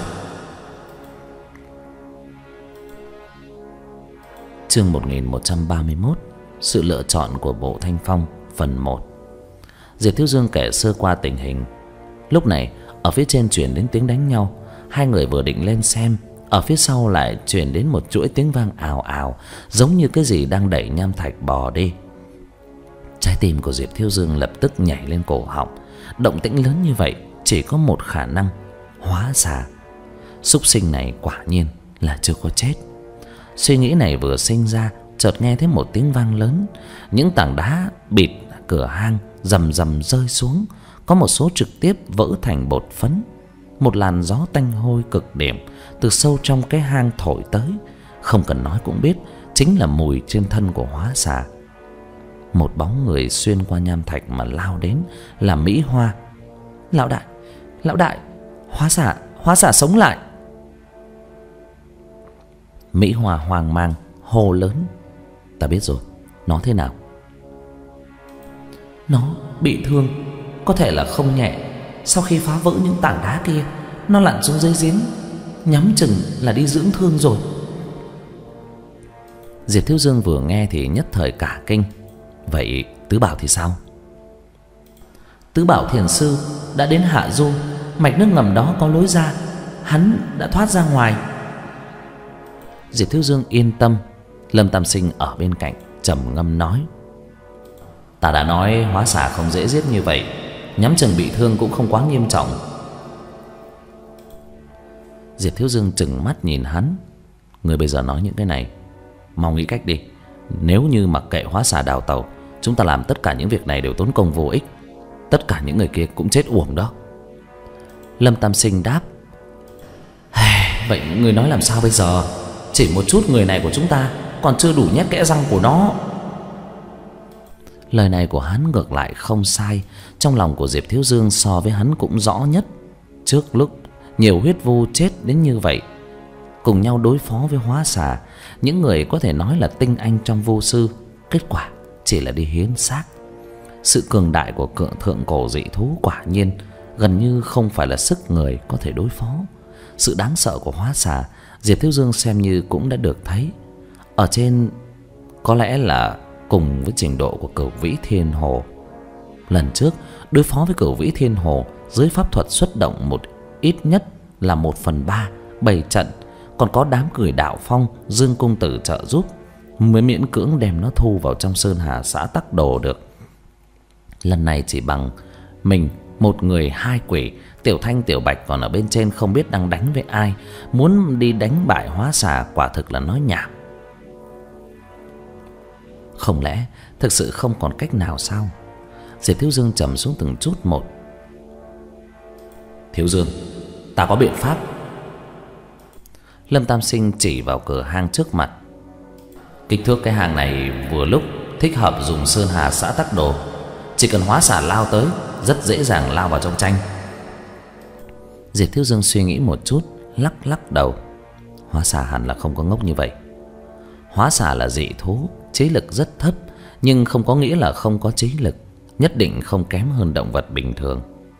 Chương một nghìn một trăm ba mươi mốt, sự lựa chọn của Mộ Thanh Phong, phần một. Diệp Thiếu Dương kể sơ qua tình hình. Lúc này ở phía trên truyền đến tiếng đánh nhau. Hai người vừa định lên xem, ở phía sau lại truyền đến một chuỗi tiếng vang ào ào, giống như cái gì đang đẩy nham thạch bò đi. Trái tim của Diệp Thiếu Dương lập tức nhảy lên cổ họng. Động tĩnh lớn như vậy chỉ có một khả năng: hóa xà. Súc sinh này quả nhiên là chưa có chết. Suy nghĩ này vừa sinh ra, chợt nghe thấy một tiếng vang lớn. Những tảng đá bịt cửa hang rầm rầm rơi xuống, có một số trực tiếp vỡ thành bột phấn. Một làn gió tanh hôi cực điểm từ sâu trong cái hang thổi tới, không cần nói cũng biết chính là mùi trên thân của hóa xà. Một bóng người xuyên qua nham thạch mà lao đến là Mỹ Hoa. Lão đại, lão đại, hóa xà, hóa xà sống lại. Mỹ Hoa hoang mang hô lớn. Ta biết rồi, nó thế nào? Nó bị thương, có thể là không nhẹ. Sau khi phá vỡ những tảng đá kia, nó lặn xuống dưới giếng, nhắm chừng là đi dưỡng thương rồi. Diệp Thiếu Dương vừa nghe thì nhất thời cả kinh. Vậy Tứ Bảo thì sao? Tứ Bảo thiền sư đã đến hạ du, mạch nước ngầm đó có lối ra, hắn đã thoát ra ngoài. Diệp Thiếu Dương yên tâm. Lâm Tam Sinh ở bên cạnh trầm ngâm nói: Ta đã nói hóa xà không dễ giết như vậy, nhắm chừng bị thương cũng không quá nghiêm trọng. Diệp Thiếu Dương trừng mắt nhìn hắn. Người bây giờ nói những cái này, mau nghĩ cách đi. Nếu như mặc kệ hóa xà đào tẩu, chúng ta làm tất cả những việc này đều tốn công vô ích. Tất cả những người kia cũng chết uổng đó. Lâm Tam Sinh đáp: Vậy người nói làm sao bây giờ? Chỉ một chút người này của chúng ta còn chưa đủ nhét kẽ răng của nó. Lời này của hắn ngược lại không sai. Trong lòng của Diệp Thiếu Dương so với hắn cũng rõ nhất. Trước lúc nhiều huyết vu chết đến như vậy, cùng nhau đối phó với hóa xà, những người có thể nói là tinh anh trong vô sư, kết quả chỉ là đi hiến xác. Sự cường đại của cự thượng cổ dị thú quả nhiên gần như không phải là sức người có thể đối phó. Sự đáng sợ của hóa xà, Diệp Thiếu Dương xem như cũng đã được thấy. Ở trên có lẽ là cùng với trình độ của Cửu Vĩ Thiên Hồ. Lần trước đối phó với Cửu Vĩ Thiên Hồ, dưới pháp thuật xuất động một ít nhất là một phần ba bảy trận, còn có đám người Đạo Phong, Dương Cung Tử trợ giúp, mới miễn cưỡng đem nó thu vào trong Sơn Hà xã Tắc Đồ được. Lần này chỉ bằng mình, một người hai quỷ, Tiểu Thanh Tiểu Bạch còn ở bên trên không biết đang đánh với ai, muốn đi đánh bại hóa xà quả thực là nói nhảm. Không lẽ thực sự không còn cách nào sao? Diệp Thiếu Dương trầm xuống từng chút một. Thiếu Dương, ta có biện pháp. Lâm Tam Sinh chỉ vào cửa hang trước mặt. Kích thước cái hang này vừa lúc thích hợp dùng Sơn Hà xã Tắc Đồ. Chỉ cần hóa xà lao tới, rất dễ dàng lao vào trong tranh. Diệp Thiếu Dương suy nghĩ một chút, lắc lắc đầu. Hóa xà hẳn là không có ngốc như vậy. Hóa xà là dị thú, trí lực rất thấp, nhưng không có nghĩa là không có trí lực, nhất định không kém hơn động vật bình thường.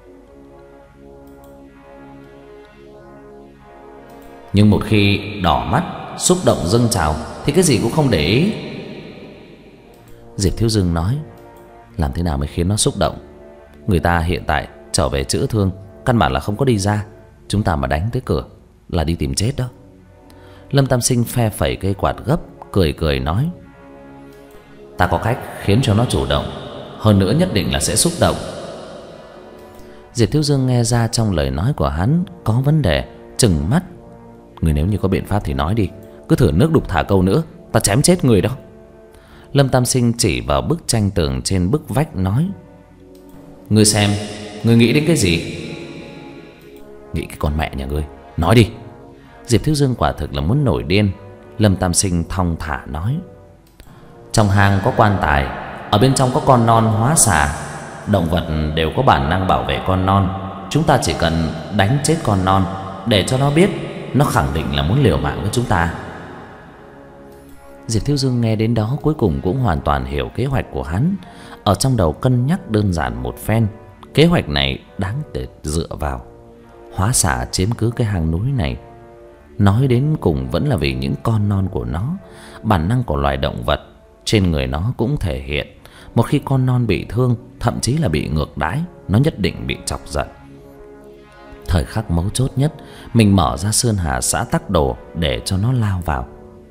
Nhưng một khi đỏ mắt, xúc động dâng trào thì cái gì cũng không để ý. Diệp Thiếu Dương nói: Làm thế nào mới khiến nó xúc động? Người ta hiện tại trở về chữa thương, căn bản là không có đi ra. Chúng ta mà đánh tới cửa là đi tìm chết đó. Lâm Tam Sinh phe phẩy cây quạt gấp, cười cười nói: Ta có cách khiến cho nó chủ động, hơn nữa nhất định là sẽ xúc động. Diệp Thiếu Dương nghe ra trong lời nói của hắn có vấn đề, trừng mắt: Người nếu như có biện pháp thì nói đi, cứ thử nước đục thả câu nữa, ta chém chết người đó. Lâm Tam Sinh chỉ vào bức tranh tường trên bức vách nói: Ngươi xem, ngươi nghĩ đến cái gì? Nghĩ cái con mẹ nhà ngươi, nói đi. Diệp Thiếu Dương quả thực là muốn nổi điên. Lâm Tam Sinh thong thả nói: Trong hang có quan tài, ở bên trong có con non hóa xà. Động vật đều có bản năng bảo vệ con non. Chúng ta chỉ cần đánh chết con non, để cho nó biết nó khẳng định là muốn liều mạng với chúng ta. Diệp Thiếu Dương nghe đến đó cuối cùng cũng hoàn toàn hiểu kế hoạch của hắn. Ở trong đầu cân nhắc đơn giản một phen, kế hoạch này đáng để dựa vào. Hóa xà chiếm cứ cái hang núi này, nói đến cùng vẫn là vì những con non của nó. Bản năng của loài động vật trên người nó cũng thể hiện. Một khi con non bị thương, thậm chí là bị ngược đãi, nó nhất định bị chọc giận. Thời khắc mấu chốt nhất, mình mở ra Sơn Hà xã Tắc Đồ để cho nó lao vào.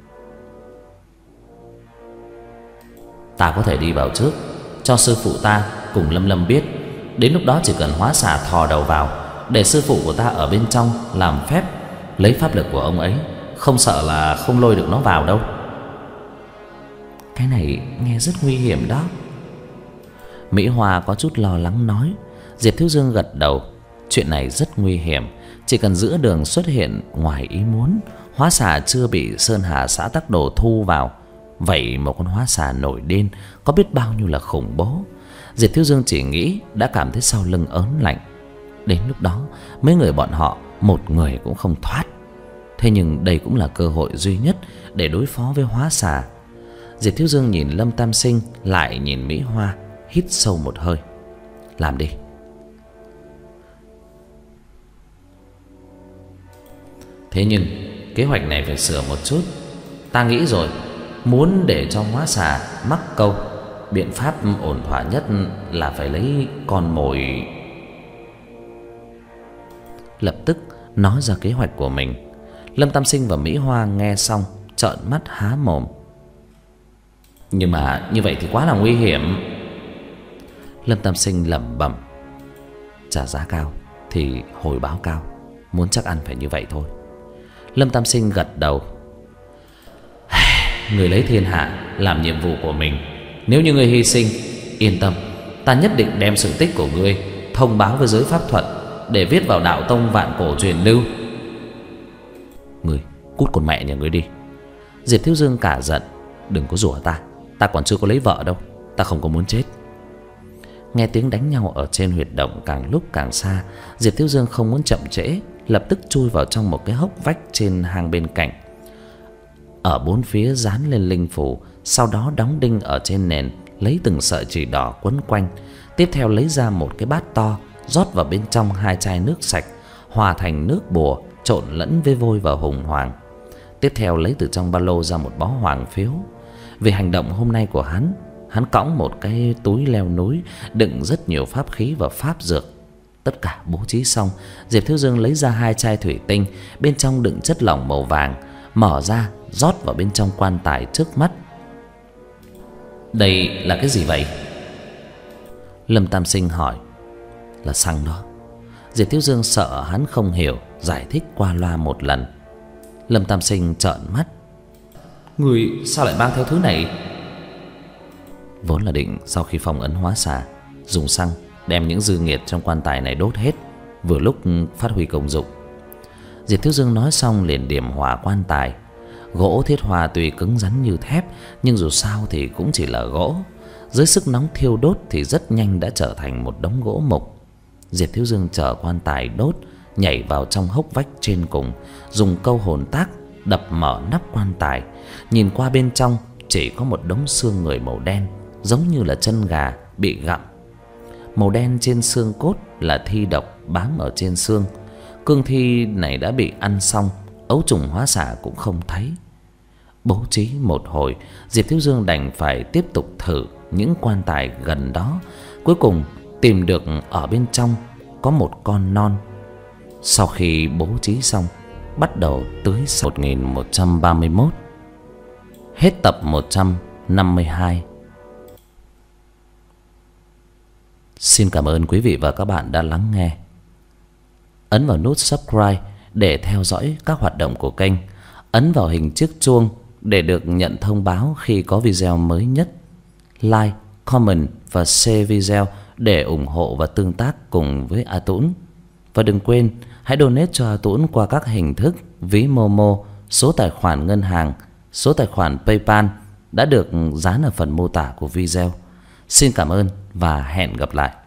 Ta có thể đi vào trước, cho sư phụ ta cùng Lâm Lâm biết. Đến lúc đó chỉ cần hóa xà thò đầu vào, để sư phụ của ta ở bên trong làm phép, lấy pháp lực của ông ấy, không sợ là không lôi được nó vào đâu. Cái này nghe rất nguy hiểm đó. Mỹ Hoa có chút lo lắng nói. Diệp Thiếu Dương gật đầu. Chuyện này rất nguy hiểm, chỉ cần giữa đường xuất hiện ngoài ý muốn, Hóa xà chưa bị Sơn Hà xã Tắc Đồ thu vào. Vậy một con hóa xà nổi điên có biết bao nhiêu là khủng bố. Diệp Thiếu Dương chỉ nghĩ đã cảm thấy sau lưng ớn lạnh. Đến lúc đó mấy người bọn họ một người cũng không thoát. Thế nhưng đây cũng là cơ hội duy nhất để đối phó với hóa xà. Diệp Thiếu Dương nhìn Lâm Tam Sinh lại nhìn Mỹ Hoa, hít sâu một hơi. Làm đi. Thế nhưng kế hoạch này phải sửa một chút. Ta nghĩ rồi, muốn để cho hóa xà mắc câu, biện pháp ổn thỏa nhất là phải lấy con mồi. Lập tức nói ra kế hoạch của mình. Lâm Tam Sinh và Mỹ Hoa nghe xong trợn mắt há mồm. Nhưng mà như vậy thì quá là nguy hiểm. Lâm Tam Sinh lẩm bẩm. Trả giá cao thì hồi báo cao, muốn chắc ăn phải như vậy thôi. Lâm Tam Sinh gật đầu. Người lấy thiên hạ làm nhiệm vụ của mình. Nếu như người hy sinh, yên tâm, ta nhất định đem sự tích của ngươi thông báo với giới pháp thuật để viết vào đạo tông vạn cổ truyền lưu. Ngươi cút con mẹ nhà ngươi đi. Diệp Thiếu Dương cả giận. Đừng có rủa ta, ta còn chưa có lấy vợ đâu. Ta không có muốn chết. Nghe tiếng đánh nhau ở trên huyệt động càng lúc càng xa, Diệp Thiếu Dương không muốn chậm trễ, lập tức chui vào trong một cái hốc vách trên hang bên cạnh. Ở bốn phía dán lên linh phù, sau đó đóng đinh ở trên nền, lấy từng sợi chỉ đỏ quấn quanh. Tiếp theo lấy ra một cái bát to, rót vào bên trong hai chai nước sạch, hòa thành nước bùa trộn lẫn với vôi và hùng hoàng. Tiếp theo lấy từ trong ba lô ra một bó hoàng phiếu. Vì hành động hôm nay của hắn, hắn cõng một cái túi leo núi đựng rất nhiều pháp khí và pháp dược. Tất cả bố trí xong, Diệp Thiếu Dương lấy ra hai chai thủy tinh, bên trong đựng chất lỏng màu vàng, mở ra rót vào bên trong quan tài trước mắt. Đây là cái gì vậy? Lâm Tam Sinh hỏi. Là xăng đó. Diệp Thiếu Dương sợ hắn không hiểu, giải thích qua loa một lần. Lâm Tam Sinh trợn mắt. Người sao lại mang theo thứ này? Vốn là định sau khi phong ấn hóa xà, dùng xăng đem những dư nghiệt trong quan tài này đốt hết, vừa lúc phát huy công dụng. Diệp Thiếu Dương nói xong liền điểm hỏa quan tài. Gỗ thiết hòa tuy cứng rắn như thép, nhưng dù sao thì cũng chỉ là gỗ. Dưới sức nóng thiêu đốt thì rất nhanh đã trở thành một đống gỗ mục. Diệp Thiếu Dương chở quan tài đốt, nhảy vào trong hốc vách trên cùng, dùng câu hồn tác đập mở nắp quan tài. Nhìn qua bên trong chỉ có một đống xương người màu đen, giống như là chân gà bị gặm. Màu đen trên xương cốt là thi độc bám ở trên xương. Cương thi này đã bị ăn xong, ấu trùng hóa xà cũng không thấy. Bố trí một hồi, Diệp Thiếu Dương đành phải tiếp tục thử những quan tài gần đó. Cuối cùng tìm được ở bên trong có một con non. Sau khi bố trí xong, bắt đầu tưới một nghìn một trăm ba mươi mốt. Hết tập một trăm năm mươi hai. Xin cảm ơn quý vị và các bạn đã lắng nghe. Ấn vào nút subscribe để theo dõi các hoạt động của kênh. Ấn vào hình chiếc chuông để được nhận thông báo khi có video mới nhất. Like, comment và share video để ủng hộ và tương tác cùng với A Tũng. Và đừng quên hãy donate cho A Tũng qua các hình thức ví Momo, số tài khoản ngân hàng, số tài khoản PayPal đã được dán ở phần mô tả của video. Xin cảm ơn và hẹn gặp lại.